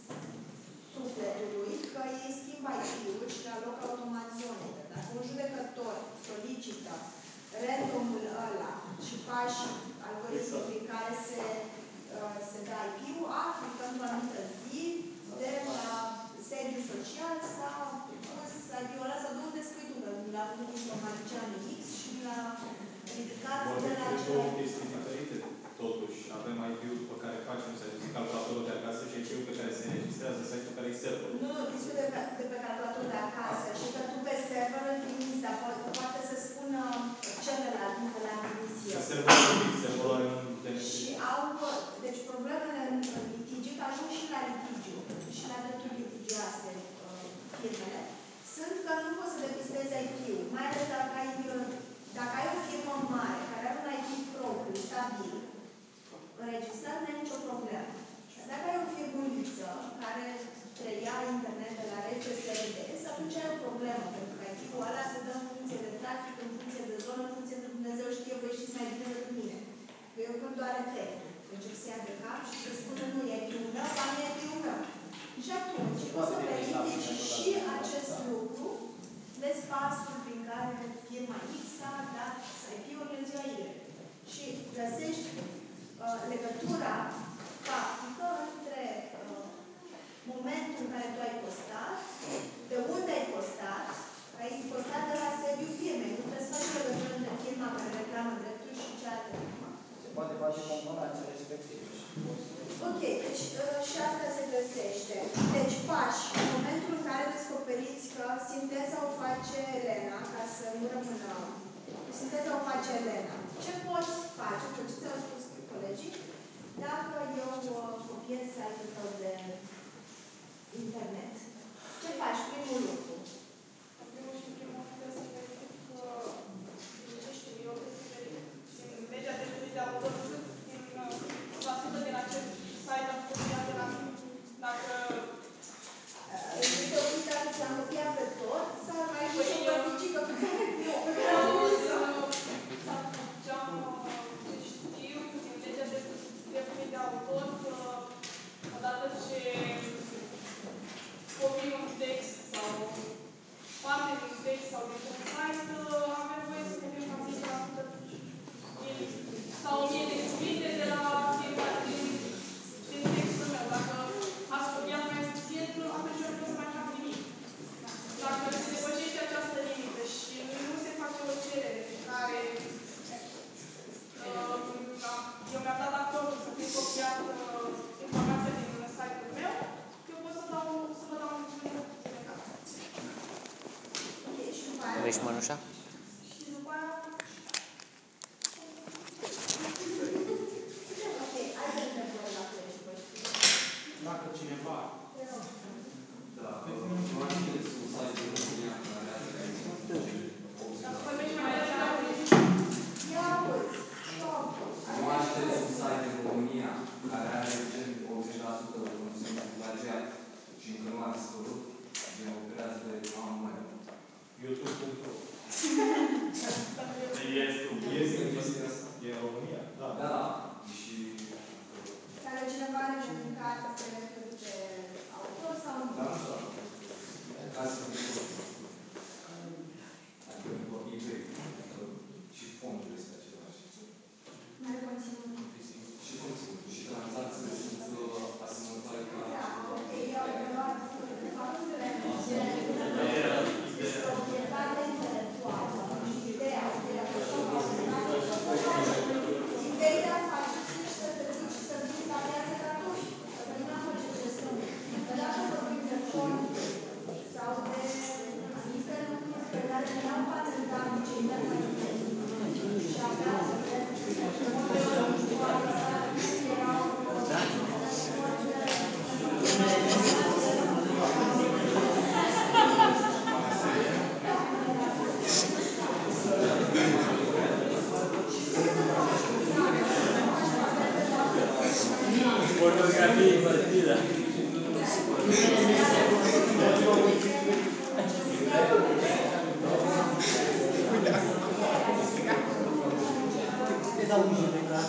Speaker 3: sufletului, că ei schimbă IP-ul și aloc automat zonele. Dacă un judecător solicită randomul ăla și pașii algoritmului prin care se dă IP-ul, află că într-o anumită zi, de la sediul social s-a pus IP-ul ăla, sau de unde spui tu, că l-a făcut informaticianul X și l-a ridicat de la
Speaker 12: două chestii diferite. Totuși, avem IP-ul pe care facem calculatorul de acasă și IP-ul pe care se înregistrează site-ul care e serverul.
Speaker 3: Nu, discut de pe calculatorul de acasă și că tu pe server îl trimiți, dar poate să spună celălalt, nu că l-am trimis eu.
Speaker 12: Serverul are un
Speaker 3: și au, deci problemele în litigiu, că ajung și la litigiu, și la drepturi litigioase firmele, sunt că nu poți să depistezi IP-ul, mai ales dacă ai o firmă mare, care are un IP propriu, stabil, înregistrat, nu ai nicio problemă. Dacă ai o firmuliță care treia internet de la RCSRDS, atunci ai o problemă, pentru că IP-ul ăla se dă în funcție de trafic, în funcție de zonă, în funcție de Dumnezeu știe, voi știți mai bine decât mine. Că eu când doar efectul. Încep să ia de cap și să spună, nu, e IP-ul meu, dar nu e IP-ul meu. Și atunci, o să verifici și acest lucru, vezi pasul prin care firma X a dat IP-ul în ziua Y. Și găsești legătura faptică între momentul în care tu ai postat, de unde ai postat de la sediul firmei. Nu trebuie să faci legătură între firma care reclamă drepturi și cealaltă firmă.
Speaker 13: Se poate face combinația respectivă.
Speaker 3: Ok, deci și asta se găsește. Deci pași, în momentul în care descoperiți că sinteza o face Elena, ca să nu rămână, sinteza o face Elena. Ce poți face? Că ce ți-au spus colegii? Dacă eu copiez site-ul tău de internet, ce faci? Primul lucru.
Speaker 7: Primul și primul trebuie să verific că, ce știu eu, din legea dreptului de autor, din 1% din acest site am copiat de la mine. Dacă...
Speaker 3: Este o chestie dacă ți-am copiat pe tot, sau mai pui și o picică pe care nu.
Speaker 7: Știu din legea dreptului de autor că odată
Speaker 6: Vrei și mănușa?
Speaker 3: Și după aia... Ok, hai să întrebăm la Facebook.
Speaker 14: Dacă cineva...
Speaker 15: Da, cunoașteți un site din România care are 80%?
Speaker 3: Ia auzi, stop.
Speaker 15: Cunoașteți un site din România care are 80% de conținut plagiat și încă nu a dispărut? Gen operează de amâne.
Speaker 12: YouTube.ro E în România? Da.
Speaker 15: Da. Și...
Speaker 3: Care cineva are comunicat să le de autor sau nu?
Speaker 15: Da, nu știu. Ca să adică eBay și fondul este același.
Speaker 3: Nu are conținut.
Speaker 15: Și conținut. Și tranzacțiile sunt asemănătoare cu
Speaker 3: Da, ok, eu am luat faptele de proprietate intelectuală și ideea de a ideea face și să te duci și să duci la piață gratuit. Că nu am făcut gestiune. Că dacă vorbim de fond sau de anumite lucruri pe care le-am patentat cei de mai și avea
Speaker 1: Fotografie invertida.
Speaker 5: Te dau un judecat.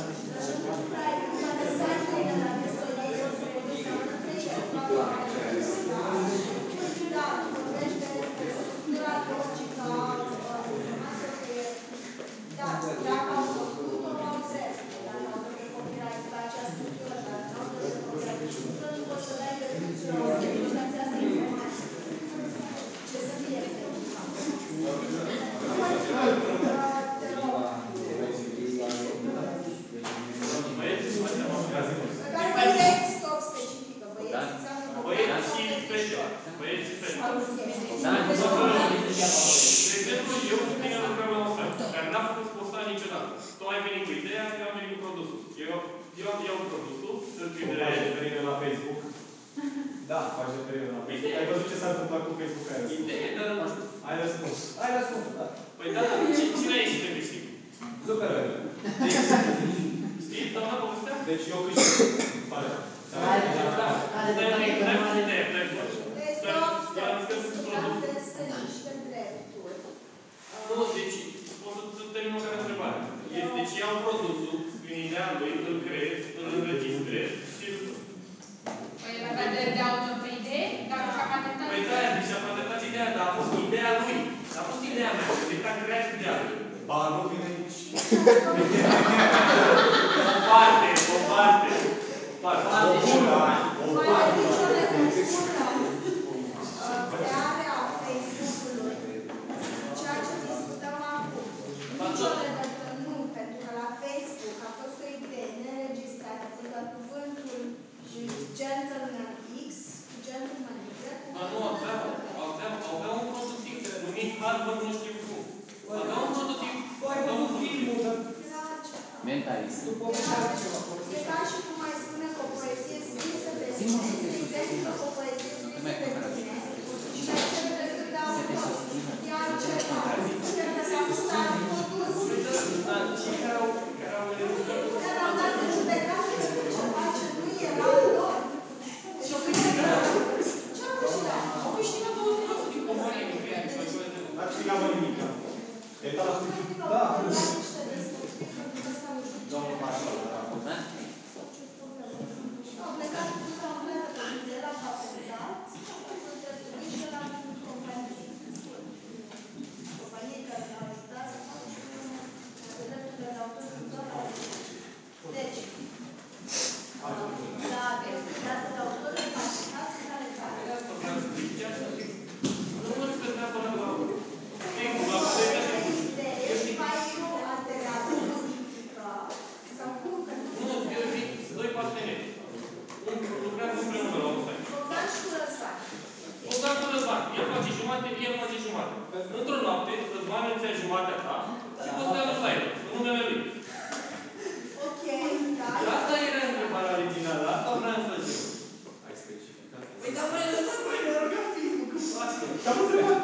Speaker 12: apariția jumatea ta și postează slide-ul, în numele lui.
Speaker 3: Ok, da.
Speaker 12: Și asta era întrebarea originală, asta vreau să zic. Ai specificat. Păi dar mai lăsați mai doar ca Facebook în față. Am întrebat.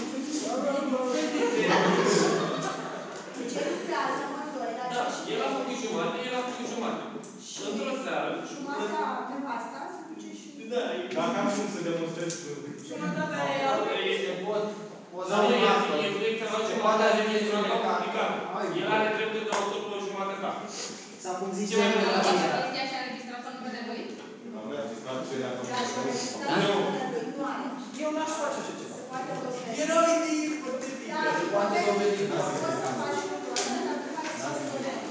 Speaker 3: Deci el lucrează amândoi la
Speaker 12: Da, el a făcut jumate, el a făcut jumate. Într-o seară.
Speaker 3: Jumatea de asta se duce și...
Speaker 12: Da, dacă am cum să demonstrez
Speaker 7: Jumătatea
Speaker 12: este
Speaker 13: pot
Speaker 12: sau e direct să face jumătatea de măsură complicată. El are dreptul de autor pe o jumătate ta.
Speaker 5: Sau cum zice
Speaker 2: Ce mai mult la chestia și a registrat pe numele lui?
Speaker 12: Am registrat ce era
Speaker 3: Eu n-aș face așa ceva.
Speaker 12: Era o idee hipotetica.
Speaker 3: Da, poate poți să faci lucrul ăsta, dar tu faci să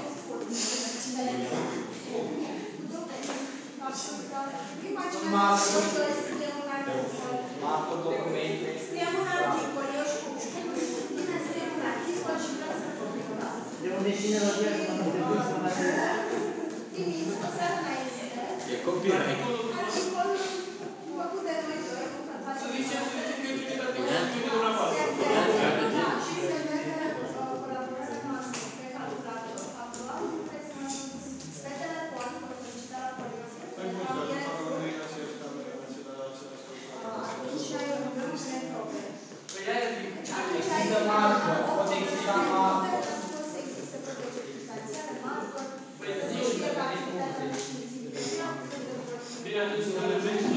Speaker 13: Marco documente.
Speaker 3: Scriem un articol, eu și cu tine scriem un articol și vreau să fac lucrul.
Speaker 5: De unde și nelogia că mă trebuie să mă
Speaker 3: Trimis, o seară înainte.
Speaker 6: E copyright.
Speaker 3: Articolul făcut de noi doi.
Speaker 12: Să zicem că e trimis articolul de una pasă.
Speaker 3: Da, și se vede colaborarea noastră pe calculator. Actual, trebuie să mă anunți pe telefon, cu solicitarea poliției. Atunci ai un număr și ne probe. Atunci ai un număr, pot exista marcă. Pot să existe probe certificațiale, marcă, să se știe că activitatea științifică.
Speaker 12: Bine, atunci să le vezi.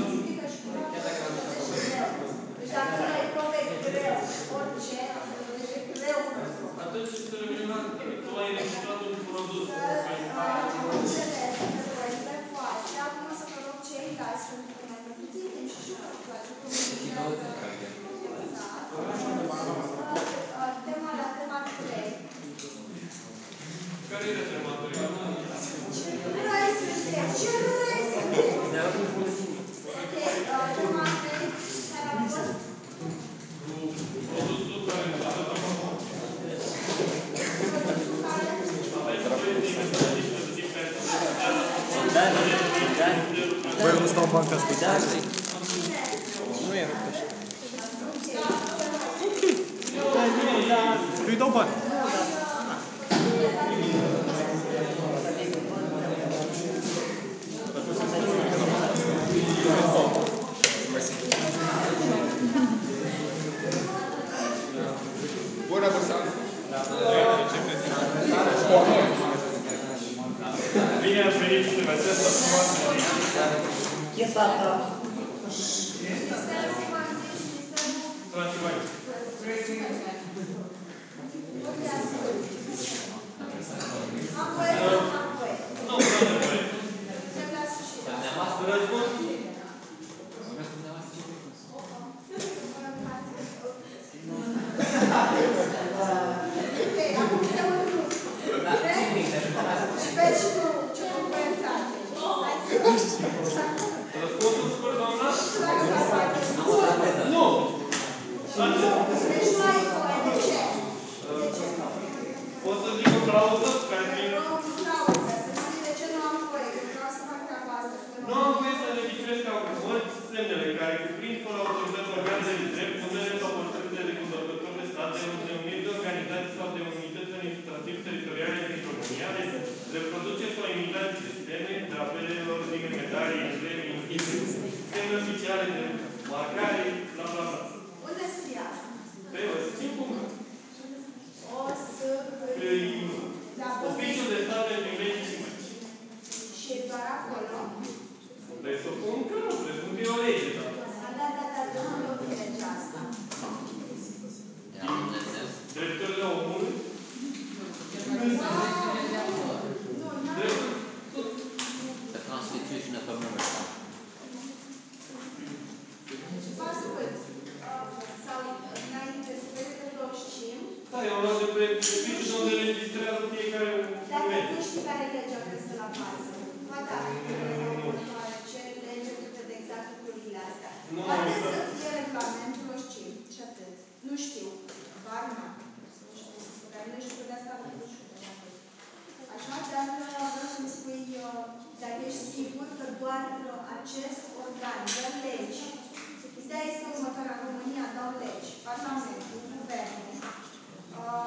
Speaker 3: Deci dacă nu ai probe greu, orice, deci e greu.
Speaker 12: Atunci să le vedem, tu ai registrat un produs.
Speaker 3: Am înțeles, întrebările voastre. Acum să vă rog ceilalți, pentru că mai puțin timp și eu îmi place cum tema la tema 3.
Speaker 12: Care era tema 3?
Speaker 3: Ce răi suntem? Ce răi suntem? Ok, tema 3, care a fost?
Speaker 12: Produsul care ne-a dat acum.
Speaker 4: Băi, eu nu stau în banca asta. Nu e rupt așa. Ok. Eu îi dau bani.
Speaker 16: Bună, Busan!
Speaker 12: Bine ați venit în această frumoasă zi.
Speaker 5: Chetata.
Speaker 12: Transilvania. Răspuns? Răspunsul scurt, doamna? Nu!
Speaker 3: Deci nu ai voie. De ce?
Speaker 12: Pot să zic o clauză care prin...
Speaker 3: O clauză, să spui de ce nu am voie, că vreau să fac treaba asta.
Speaker 12: Nu am voie să registrez ca ori semnele care cuprind fără autorizat organele de drept, numele sau portretele de conducători de stat, de unități de organizații sau de unități administrativ-teritoriale din România, reproduce sau imitați sisteme, drapelelor, din medalii, embleme, sisteme oficiale de marcare, bla bla bla.
Speaker 3: Unde scrie asta?
Speaker 12: Pe o să țin cum?
Speaker 3: O să...
Speaker 12: Oficiul de stat pentru legi și măci.
Speaker 3: Și e doar acolo?
Speaker 12: Presupun că nu, presupun că e o lege.
Speaker 3: Da, de unde o fi legea asta?
Speaker 12: Drepturile omului.
Speaker 6: The Constitution of America.
Speaker 3: Vă ascult. Sau înainte să vezi că toți știm.
Speaker 12: Da, eu am luat de pe oficiul unde registrează fiecare
Speaker 3: Dacă nu știi care e legea care stă la bază. Ba da, ce lege câte de exact lucrurile astea. Poate să fie regulamentul, o știu. Și atât. Nu știu. Bar nu. Dar nu știu de asta, nu știu. Așa, dar vreau să-mi spui dacă ești sigur că doar acest organ dă legi. Ideea este următoarea. În România dau legi. Parlamentul, guvernul,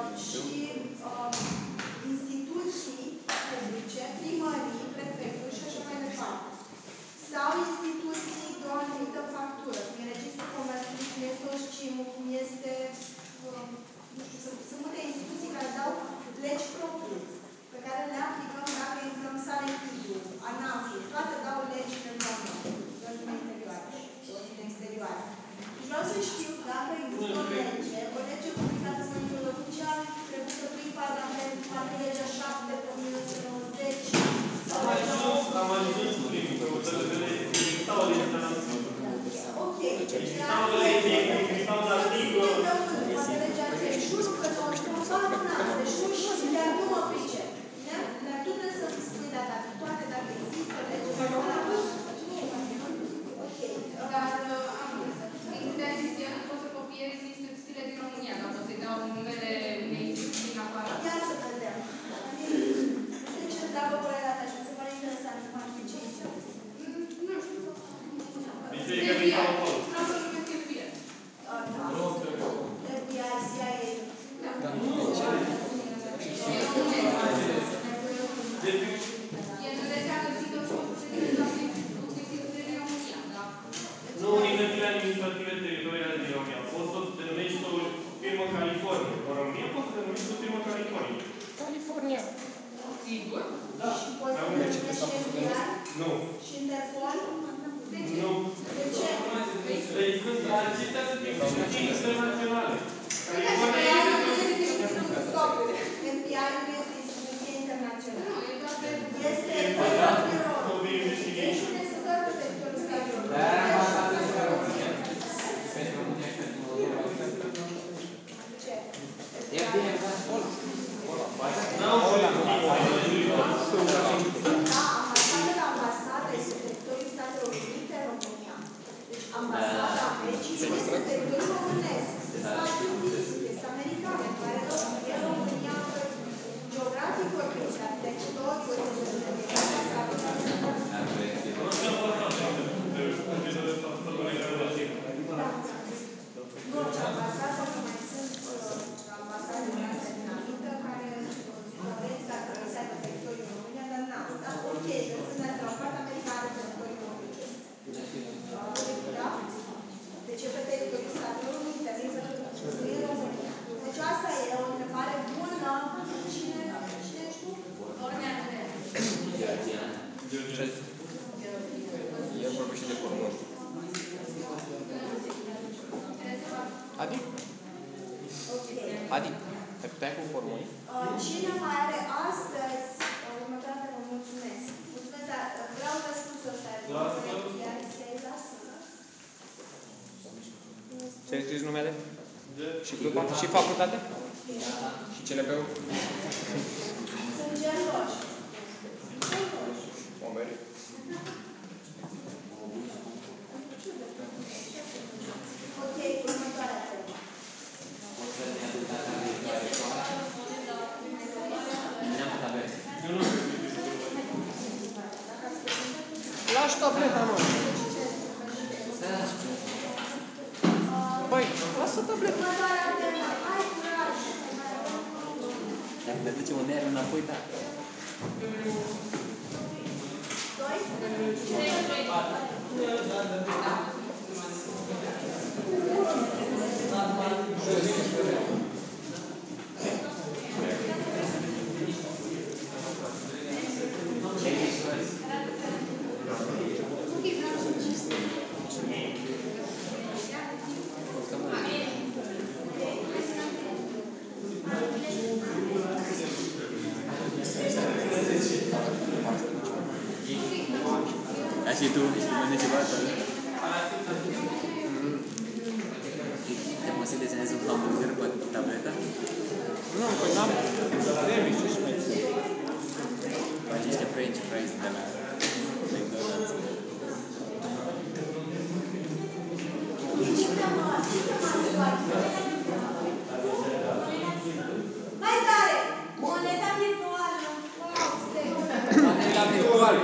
Speaker 12: internaționale.
Speaker 3: NPI-ul nu este instituție internațională. Este Education este doar pe teritoriul statului. Ambasada este teritoriul Statelor Unite în România. Deci ambasada Americii este teritoriul românesc. Spațiul fizic este american, care e România geografic vorbind, arhitectonic vorbind. Nu, ce ambasada nu mai sunt ambasade din astea dinamică care vreți dacă vreți să aibă teritoriul România, dar n-am. Dar ok, sunt astea la partea americană teritoriul România. Da? Deci e pe teritoriul Statelor Unite, nu e România. Deci asta e o întrebare bună. Cine ești tu?
Speaker 4: El vorbește de porumoni. Adi? Adi, ai putea cu porumoni?
Speaker 3: Cine mai are astăzi următoarea? Vă mulțumesc. Mulțumesc, dar vreau răspunsul ăsta.
Speaker 4: Ți-ai scris numele? Și grupa? Și facultate? Și CLP-ul?
Speaker 3: Sunt geloși.
Speaker 4: Omeri.
Speaker 3: Ok, următoarea temă.
Speaker 4: Lași tableta, mă! Băi, lasă tableta!
Speaker 3: Următoarea temă. Hai, curaj!
Speaker 6: Dacă ne ducem un aer înapoi, da.
Speaker 4: și tu, mănânci ceva asta.
Speaker 6: Te poți să desenezi un hamburger pe tableta?
Speaker 4: Nu, că n-am sandwich, ce mai ți?
Speaker 6: Faci niște french fries de la McDonald's.
Speaker 3: Mai tare! Moneda virtuală!
Speaker 6: Moneda virtuală!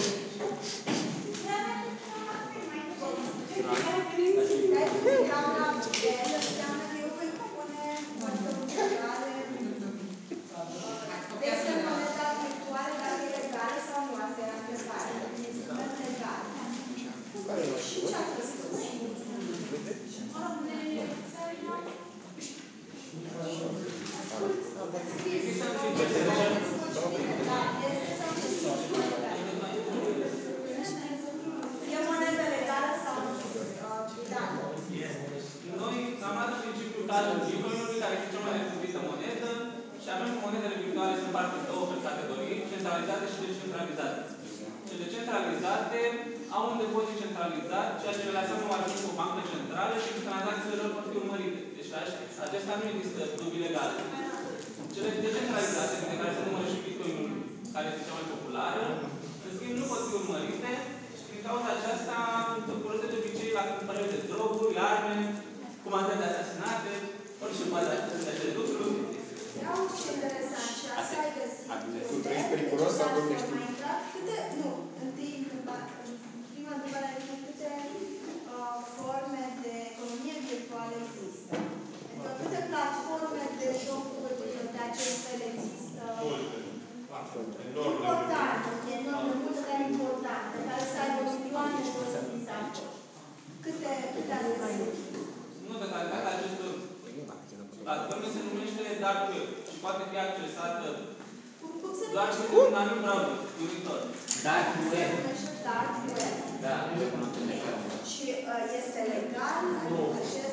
Speaker 13: Au un depozit centralizat, ceea ce le înseamnă arhiv cu o bancă centrală și cu tranzacțiile lor pot fi urmărite. Deci acesta nu există dubii legale. Cele decentralizate, de care se numără și Bitcoin-ul, care este cea mai populară, în schimb nu pot fi urmărite și din cauza aceasta folosesc de obicei la cumpărări de droguri, arme, comandări de asasinate, orice poate de acele lucruri.
Speaker 3: Au ce interesant și asta ai găsit.
Speaker 4: Tu trăiești periculos sau nu știu?
Speaker 3: Nu, întâi prima întrebare ar fi câte forme de economie virtuală există. Adică câte platforme de jocuri de acest fel există. Important, enorm de multe, dar importante, care să aibă milioane de utilizatori. Câte ați găsit?
Speaker 13: Nu, totalitatea acestor platforme se numește Dark Web și poate fi accesată doar și un anumit browser, unitor.
Speaker 6: Dark Web.
Speaker 3: Dark Web.
Speaker 6: Da, eu cunosc un legal.
Speaker 3: Și este legal?
Speaker 13: Nu.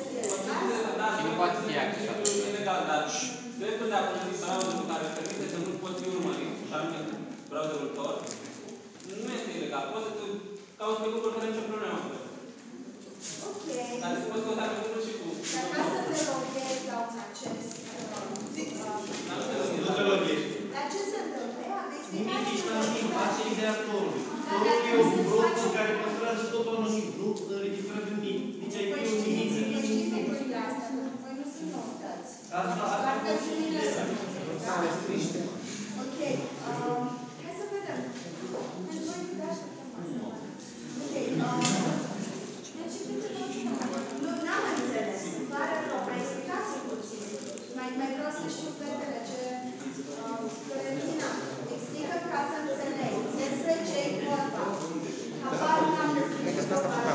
Speaker 6: Și nu poate fi accesat.
Speaker 11: E legal, dar dreptul de a folosi browserul care permite să nu poți fi urmărit, și anume browserul Tor, nu este ilegal. Poți să te cauți pe Google fără nicio problemă.
Speaker 3: Ok.
Speaker 11: Dar te poți căuta pe Google și cu...
Speaker 3: Dar ca să te loghezi la un acces...
Speaker 12: Nu te loghezi.
Speaker 3: Dar ce se întâmplă?
Speaker 12: Nimic, ești anonim, face ideea torului. Torul e un bloc care păstrează tot anonim, nu înregistrează nimic. Nici ai
Speaker 3: Păi știți lucrurile astea, pentru că nu sunt noutăți.
Speaker 12: Asta a fost și ideea.
Speaker 3: Ok, hai să vedem. Deci voi vedeți asta. Ok, nu, n-am înțeles. Îmi pare rău, mai explicați puțin. Mai vreau să știu fetele ce... Florentina, explică ca să înțeleg. Despre ce-i vorba. Habar n-am despre ce vorba.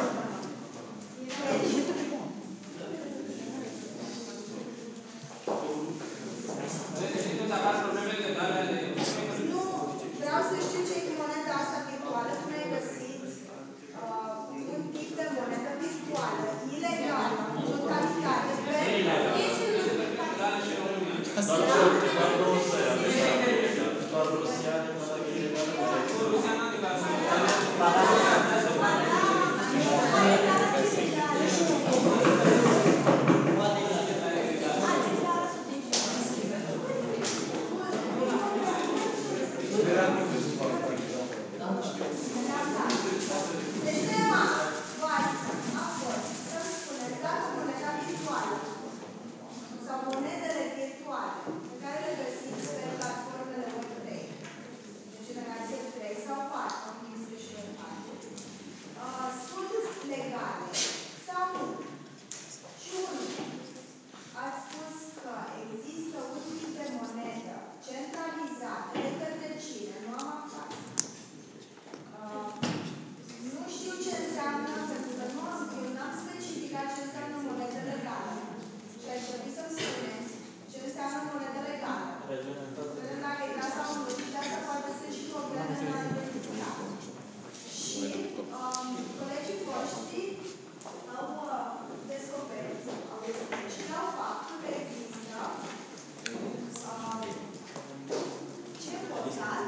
Speaker 3: Nu, vreau să știu ce e cu moneda asta virtuală. Cum ai găsit un tip de monedă virtuală, ilegală, în totalitate, este deci tema voastră a fost să-mi spuneți dacă moneda virtuală sau monedele virtuale pe care le găsiți pe platformele Web3, de generație 3 sau 4, cum este și Web 4, sunt legale sau nu? Și unul, ați spus că există un tip de monedă centralizată de către cine? Nu am aflat. Nu știu ce înseamnă, pentru că eu n-am specificat ce înseamnă monedă legală. Și ar trebui să-mi spuneți ce înseamnă monedă legală. Vedem dacă e da sau nu, și de asta poate să și probleme în a identifica. Și colegii voștri au descoperit, și au faptul că există ce portal?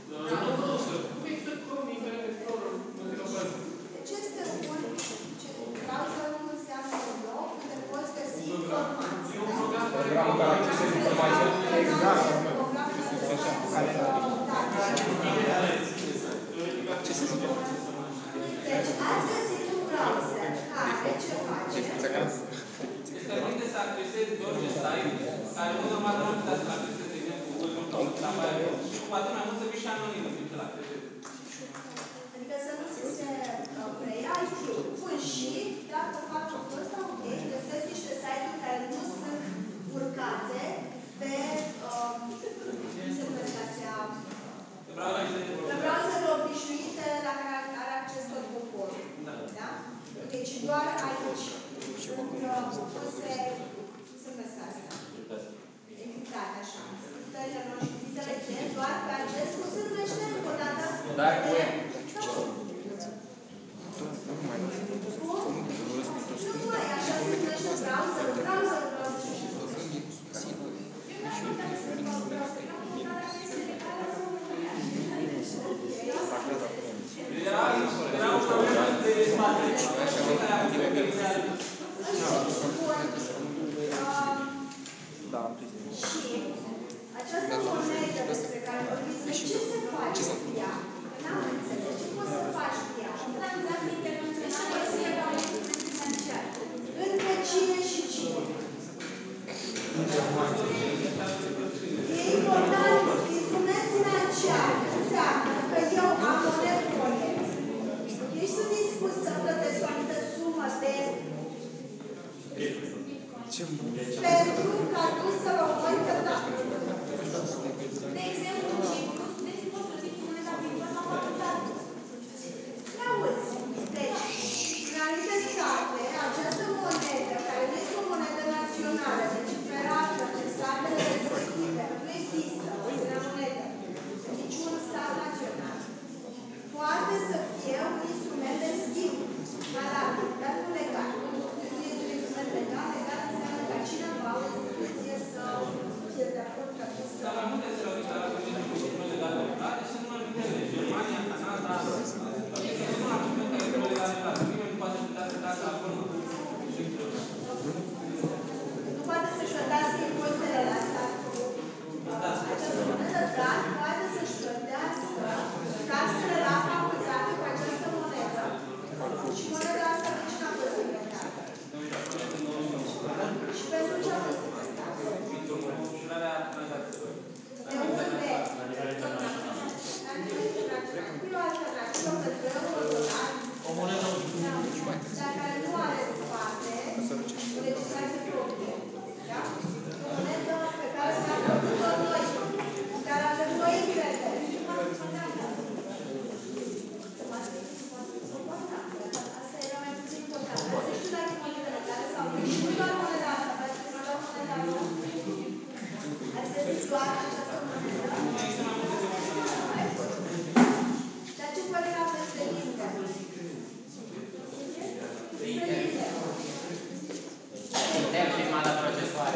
Speaker 3: Deci este un browser nu înseamnă un loc unde poți găsi informații.
Speaker 14: Un program care accesezi informația. Exact.
Speaker 3: Deci ați găsit un browser care ce face?
Speaker 11: Îți permite să accesezi orice site care nu normal nu putea să-l accesezi, de exemplu, Google.com, și cu atât mai mult să fii și anonim în timp ce-l accesezi.
Speaker 3: Adică să nu ți se preia pun și dacă fac lucrul ăsta, ok, găsesc niște site-uri care nu sunt urcate pe cum se numesc astea? Pe browser obișnuite la care are acces tot poporul. Da? Deci doar aici sunt puse, cum se numesc astea? Evitate, așa. Cuvintele noștri, cuvintele cheie, doar pe acest, cum se numește încă o dată?
Speaker 6: Dark web.
Speaker 3: Nu mai, așa se numește browserul.
Speaker 11: Era o problemă de spate.
Speaker 3: Și această monedă despre care vorbiți, de ce se face cu ea? N-am înțeles. Ce poți să faci cu ea? Tranzacții internaționale financiare. Între cine și cine? E important, instrument financiar înseamnă că eu am o nevoie. Eu sunt dispus să plătesc o anumită sumă pentru ca tu să-l omori pe dat. De exemplu, deci poți plăti cu moneda virtuală la facultate. N-auzi. Deci, în anumite state, această monedă, care nu este o monedă națională, deci operată de statele respective, nu există o asemenea monedă, niciun stat național, poate să fie un instrument de schimb valabil, dar nu legal. Nu este un instrument legal doar această monedă? Dar ce părere aveți de linde?
Speaker 6: Suntem firmata procesoare.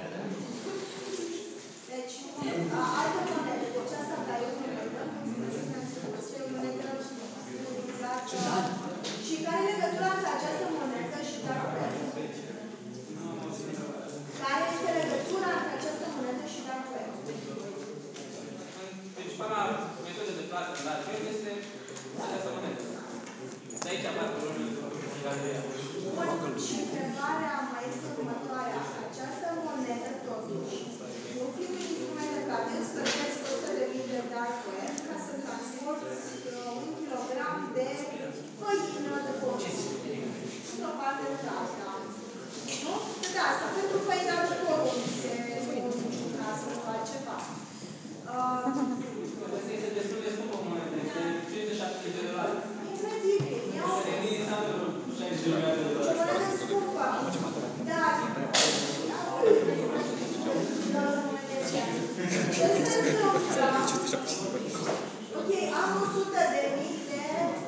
Speaker 3: Deci, altă monedă, deci asta da, e o monedă, e o monedă utilizată. Și care e legătura între această monedă și dark web? Care este legătura între această monedă și dark web?
Speaker 13: Principala metodă de plată în dark web este această monedă. De aici apar problemele de
Speaker 3: Bun, și întrebarea mai este următoarea. Această monedă, totuși, nu fi un instrument de plată, îți plătesc 100.000 de dark web ca să transporti 1 kilogram de făină de porumb. Într-o parte de alta. Nu? De asta, pentru făina de porumb se nu ca să fac ceva.
Speaker 13: Asta este destul de scumpă o monedă, este $50-70.
Speaker 3: Incredibil. E o monedă scumpă. Dar ce se întâmplă? Ok, am 100.000 de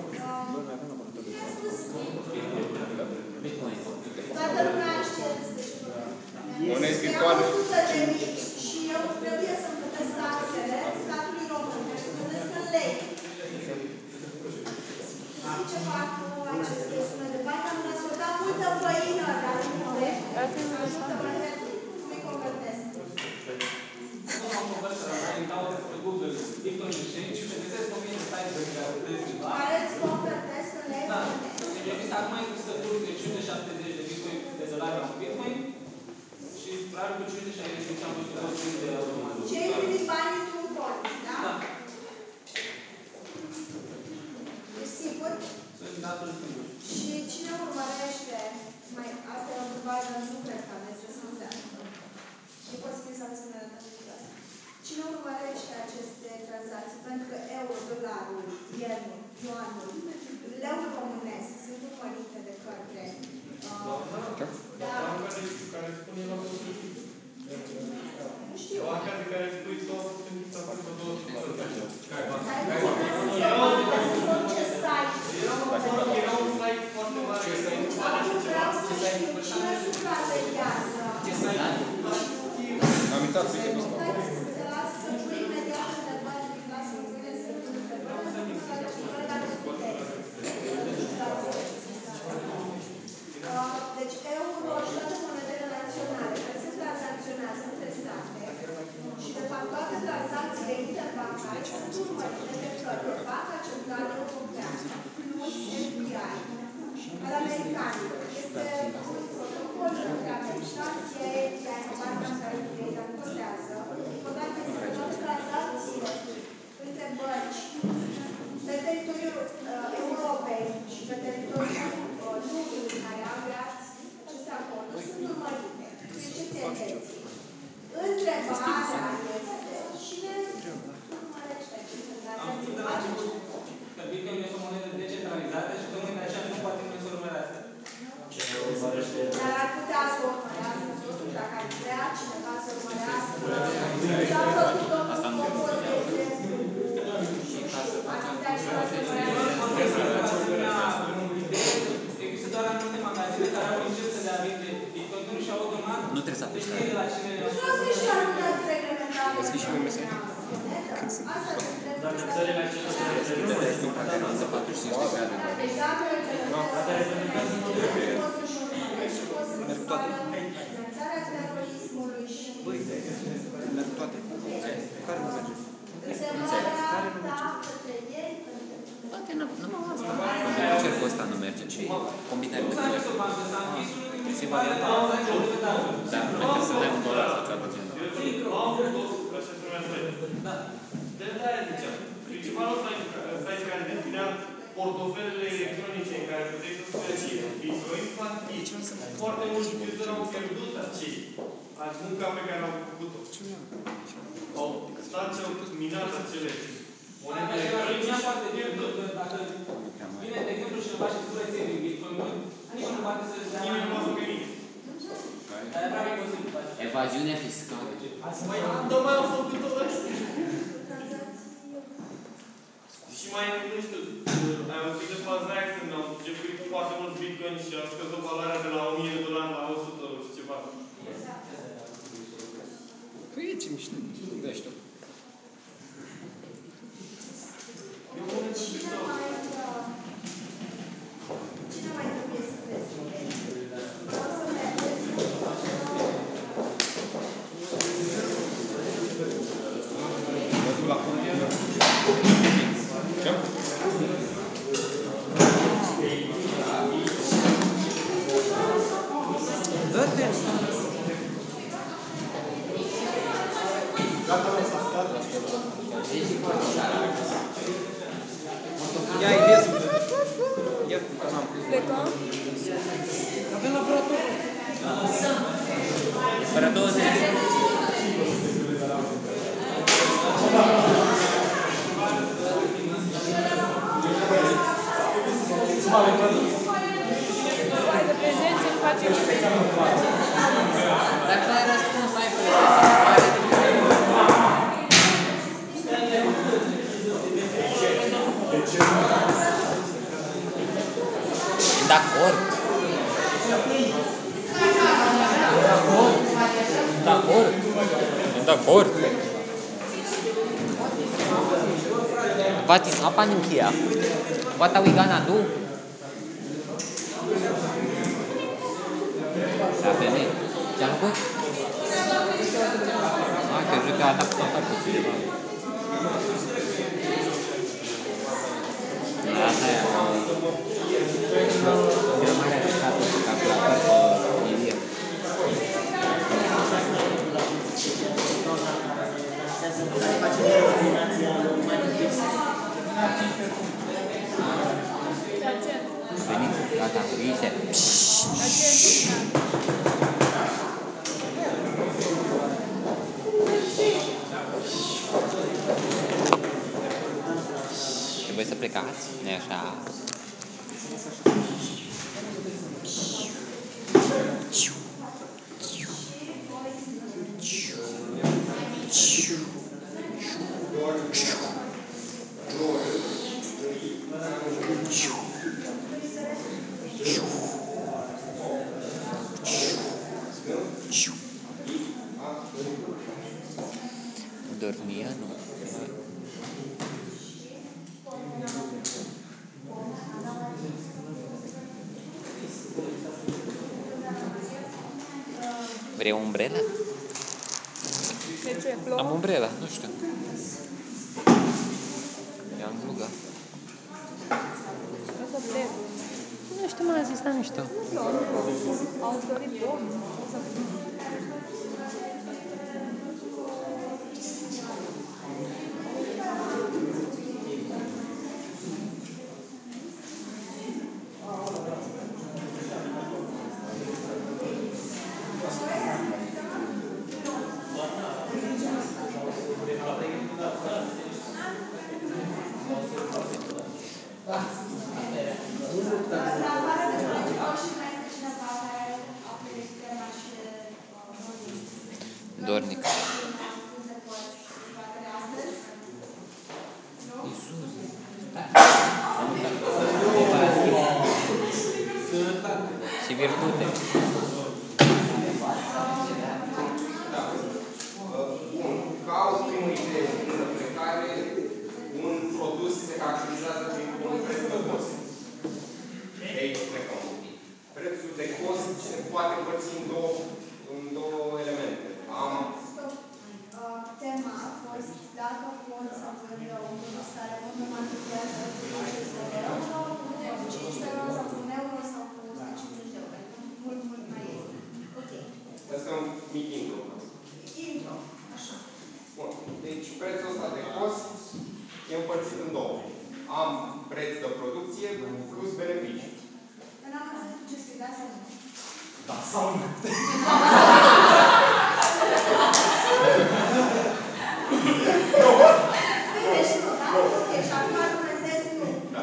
Speaker 3: toată lumea știe despre ce am 100.000 și eu trebuie să-mi plătesc taxele statului român, care se plătesc în lei. Știi ce fac cu aceste sume de bani? Am ascultat multă făină, dar nu corect. Multă făină, cum îi convertesc?
Speaker 13: am conversat la care dau pe Google Bitcoin Exchange și găsesc 1000 de site-uri pe care puteți schimba.
Speaker 3: Care îți convertesc în lei?
Speaker 13: Da. Există acum există turul de 570 de Bitcoin de dolari la Bitcoin și probabil cu 560 am văzut o sume de automat.
Speaker 3: Ce ai primit banii într-un bol, da?
Speaker 13: Da.
Speaker 3: E sigur?
Speaker 13: Sunt datul singur.
Speaker 3: Și cine urmărește? Asta e o întrebare, dar nu cred că aveți răspuns. E posibil să aveți unele răspunsuri. Cine urmărește aceste tranzacții? Pentru că euro, dolarul, ienul, yuanul, leul românesc sunt urmărite de către. Da.
Speaker 14: Care spune la
Speaker 3: Nu știu.
Speaker 14: Banca de care spui tot sunt să facă 200. Era un site foarte mare.
Speaker 3: Vreau să știu cine supraveghează.
Speaker 4: Am uitat să zic asta.
Speaker 3: Să pui imediat întrebări, lasă mâine să pui întrebări, să pui întrebări dacă puteți. Deci euro și toate monedele naționale care se tranzacționează între state și de fapt toate tranzacțiile interbancare sunt urmărite de către Banca Centrală Europeană plus FBI al americanilor. Este un protocol între americani, CIA, Banca care contează. Important este că toate tranzacțiile între bănci pe teritoriul Europei și pe teritoriul lumii care au creat aceste acorduri sunt urmărite, cu excepția Elveției. Întrebarea este cine urmărește aceste tranzacții?
Speaker 13: Că Bitcoin este o monedă decentralizată și tocmai de aceea nu poate să urmărească.
Speaker 3: Dar ar putea să o urmărească, nu știu dacă ar vrea cineva să urmărească. Ce a făcut domnul Popos, de exemplu, ar putea cineva să urmărească.
Speaker 13: Există doar anumite magazine care au licență de a vinde Bitcoin-uri și automat
Speaker 16: nu trebuie să apeși
Speaker 13: de la cine le-au.
Speaker 3: Vreau să și anumite reglementare.
Speaker 16: Să fii și pe mesaj.
Speaker 3: Asta te întreb.
Speaker 12: Dacă țările acestea
Speaker 16: Nu este un partener de 45 de grade.
Speaker 3: Deci dacă reglementează poți să-și urmărești și poți să-ți facă finanțarea terorismului și...
Speaker 16: Merg toate. Care nu merge?
Speaker 3: Întrebarea ta către ei...
Speaker 16: Toate numai asta. Cercul ăsta nu merge. Combinări de merge. Este varianta. Dar nu merge să dai $1 sau ceva de genul.
Speaker 12: De aia ziceam, principalul site care definea portofelele electronice în care puteai să spuneți Bitcoin, foarte mulți utilizări au pierdut munca pe care au făcut-o. Au stat și au minat acele monede electronice și au pierdut.
Speaker 13: Dacă vine, de exemplu, cineva și spune ție din Bitcoin, nici nu poate să-ți dea mai mult. Dar e aproape imposibil.
Speaker 16: Evaziune fiscală.
Speaker 1: Tocmai am făcut-o ăsta.
Speaker 12: Și mai, nu știu, ai auzit de faza aia când au jefuit foarte mulți bitcoin și au scăzut valoarea de la $1000 la 100 și ceva.
Speaker 16: Păi e ce mișto. Da, știu.
Speaker 3: Cine mai trebuie să prezinte?
Speaker 16: Dă-te! Ia, Ilias! Ia, am.
Speaker 10: Plecăm?
Speaker 16: Avem laborator! Fără 20.
Speaker 10: Hai de prezență, îmi facem și pe
Speaker 16: Dacă ai răspuns, ai prezență. De acord. De acord. De acord. Vatis apa ninkia. Vata wigana du. Apa ni? Jangan kau. Ah, kerja ada apa tu? Nah, saya. Jangan mana satu kalkulator ini. Ini kata riset. Trebuie să plecați, nu așa? Dormia, nu? Vrei o umbrelă?
Speaker 10: De ce? Plouă?
Speaker 16: Am umbrelă, nu știu. I-am glugă.
Speaker 10: Asta plec.
Speaker 16: Nu știu, m-a zis, dar nu știu.
Speaker 10: Ați dorit două?
Speaker 16: Dornic. Și virtute.
Speaker 17: Ca o primă idee de plecare, un produs se caracterizează prin un preț de cost. De aici plecăm. Prețul de cost se poate împărți în două elemente.
Speaker 3: Tema a fost dacă pot să vând un produs care nu mă antreprează cu 500 de euro, cu 5 de euro sau cu 1 euro sau cu 150 de euro. Mult, mult mai ieftin. Ok.
Speaker 17: Asta e un mic intro.
Speaker 3: Intro. Așa.
Speaker 17: Bun. Deci prețul ăsta de cost e împărțit în două. Am preț de producție plus beneficii.
Speaker 3: Dar n-am înțeles ce scrie, da sau nu?
Speaker 17: Da sau nu?
Speaker 3: Deci nu, da? Ok, și acum argumentez nu.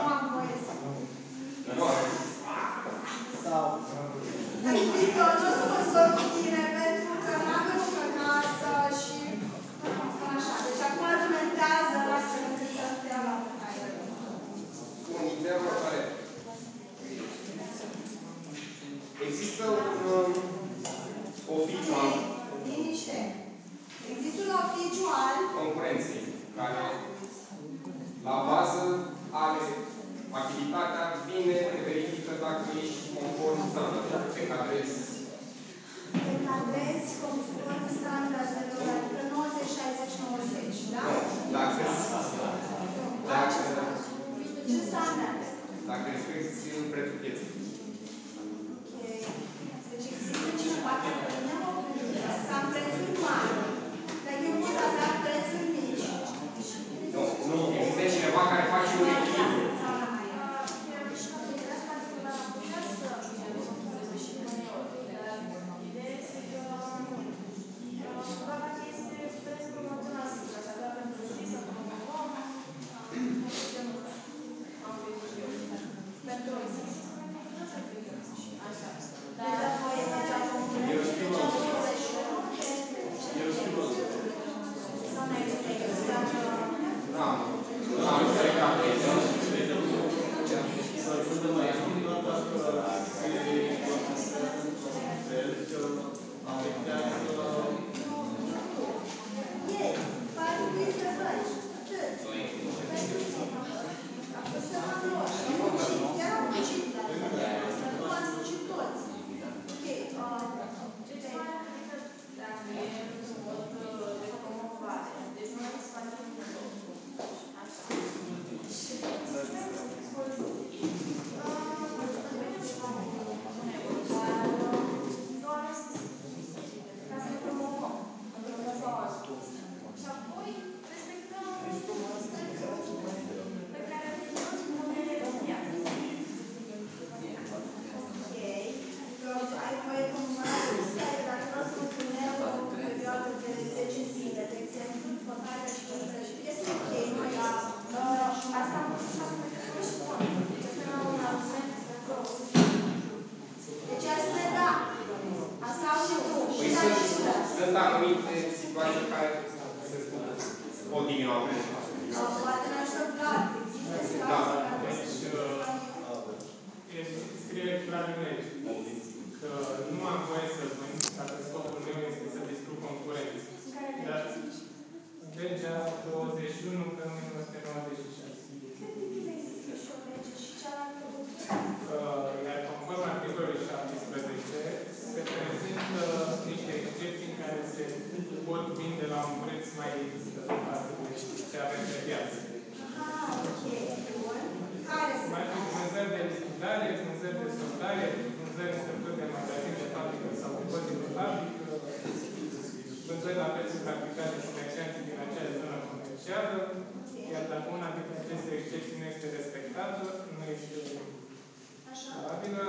Speaker 17: anumite situații care se pot diminua prețul.
Speaker 3: Poate în așa Vlad, există situații care
Speaker 14: scrie clar în lege că nu am voie să vând dacă scopul meu este să distrug concurența. Dar legea 21 pe 1996. Iar conform articolului 17 se prezintă niște excepții în care se pot vinde la un preț mai față de ce avem pe piață. Mai fi vânzări de lichidare, vânzări de soldare, vânzări în structuri de magazin de fabrică sau depozit de fabrică, vânzări la prețuri practicate de comercianții din acea zonă comercială, iar dacă una dintre aceste excepții nu este respectată, nu este valabilă,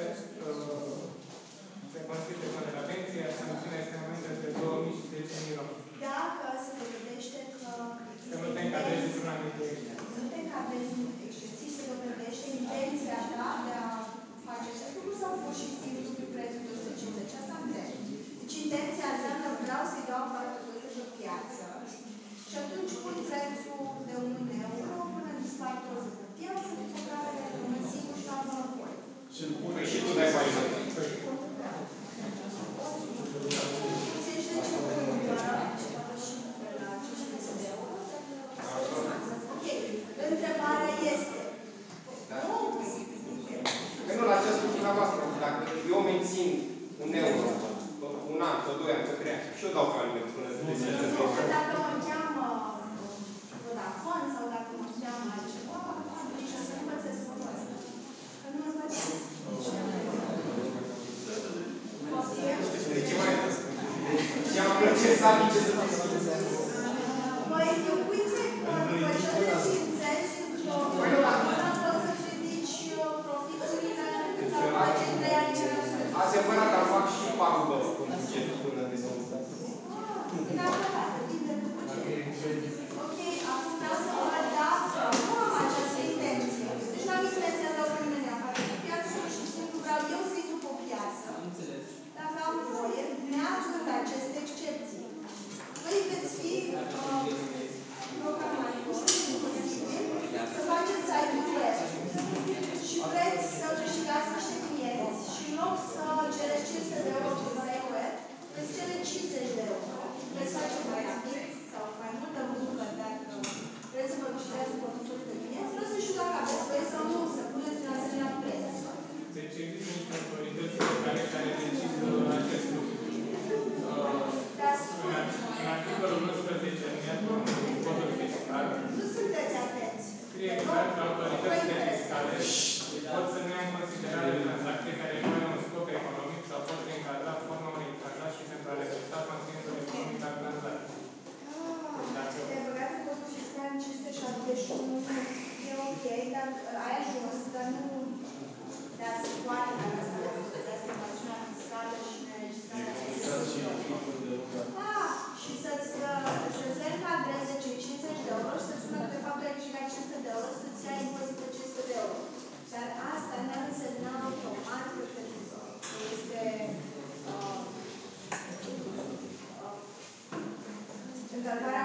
Speaker 14: se constituie până la pensie, iar sancțiunea este în momentul între 2.000 și 10.000 lor.
Speaker 3: Dacă se dovedește că
Speaker 14: nu te încadrezi într-una dintre excepții.
Speaker 3: Nu te încadrezi în excepții, se dovedește intenția ta de a face acest lucru sau pur și simplu pe prețul de 150. Asta întreb. Deci intenția înseamnă vreau să-i dau afară produse pe piață și atunci pun prețul de 1 euro până dispar toți pe piață, după care rămân singur și la monopol.
Speaker 17: Și tu dai bani.
Speaker 3: Întrebarea este.
Speaker 17: Nu la ce spune dumneavoastră. Dacă eu mențin 1 euro, un an, sau 2 ani, sau 3 ani, și eu dau faliment până să
Speaker 3: dacă mă cheamă Vodafone sau dacă mă cheamă altceva, atunci să nu pățesc modul ăsta. Că nu mă pățesc.
Speaker 17: Ce am plăcere să amice să discuți.
Speaker 3: Păi, uite, după ce te simțezi într-o până poți să-ți ridici profiturile sau agent realizări.
Speaker 17: Adevărat, dar fac și pagubă cu bugetul până de zonă.
Speaker 3: Ok, acum vreau să văd dacă nu am această intenție. Deci nu am intenția de a o nimeni afară de piață, și simplu vreau eu să intru pe o piață. Dacă am voie, neavând aceste excepții. Voi veți fi programatori, imposibil, să faceți site-ul web și vreți să câștigați niște clienți și în loc să cereți 500 de euro pe site web, veți cere 50 de euro. Veți face mai rapid sau mai multă muncă dacă vreți să vă câștigați un portofoliu de clienți, vreau să știu dacă aveți voie sau nu, să puneți un asemenea preț.
Speaker 14: Deci există niște autorități locale care decid acest lucru. În articolul 11 alineatul codul fiscal
Speaker 3: nu sunteți atenți.
Speaker 14: Scrie clar că autoritățile fiscale pot să nu ia în considerare tranzacții care nu au un scop economic sau pot încadra forma unei tranzacții pentru a respecta conținutul economic al tranzacției.
Speaker 3: Te-ai băgat în codul fiscal 571, e ok, dar ai ajuns, dar nu de a se poate dacă asta de asigurațiunea fiscală și neregistrarea și să-ți reîncadreze cei 50 de euro și să-ți spună că de fapt ai câștigat 500 de euro să-ți ia impozit pe 500 de euro. Dar asta ne-ar însemna automat că este încălcarea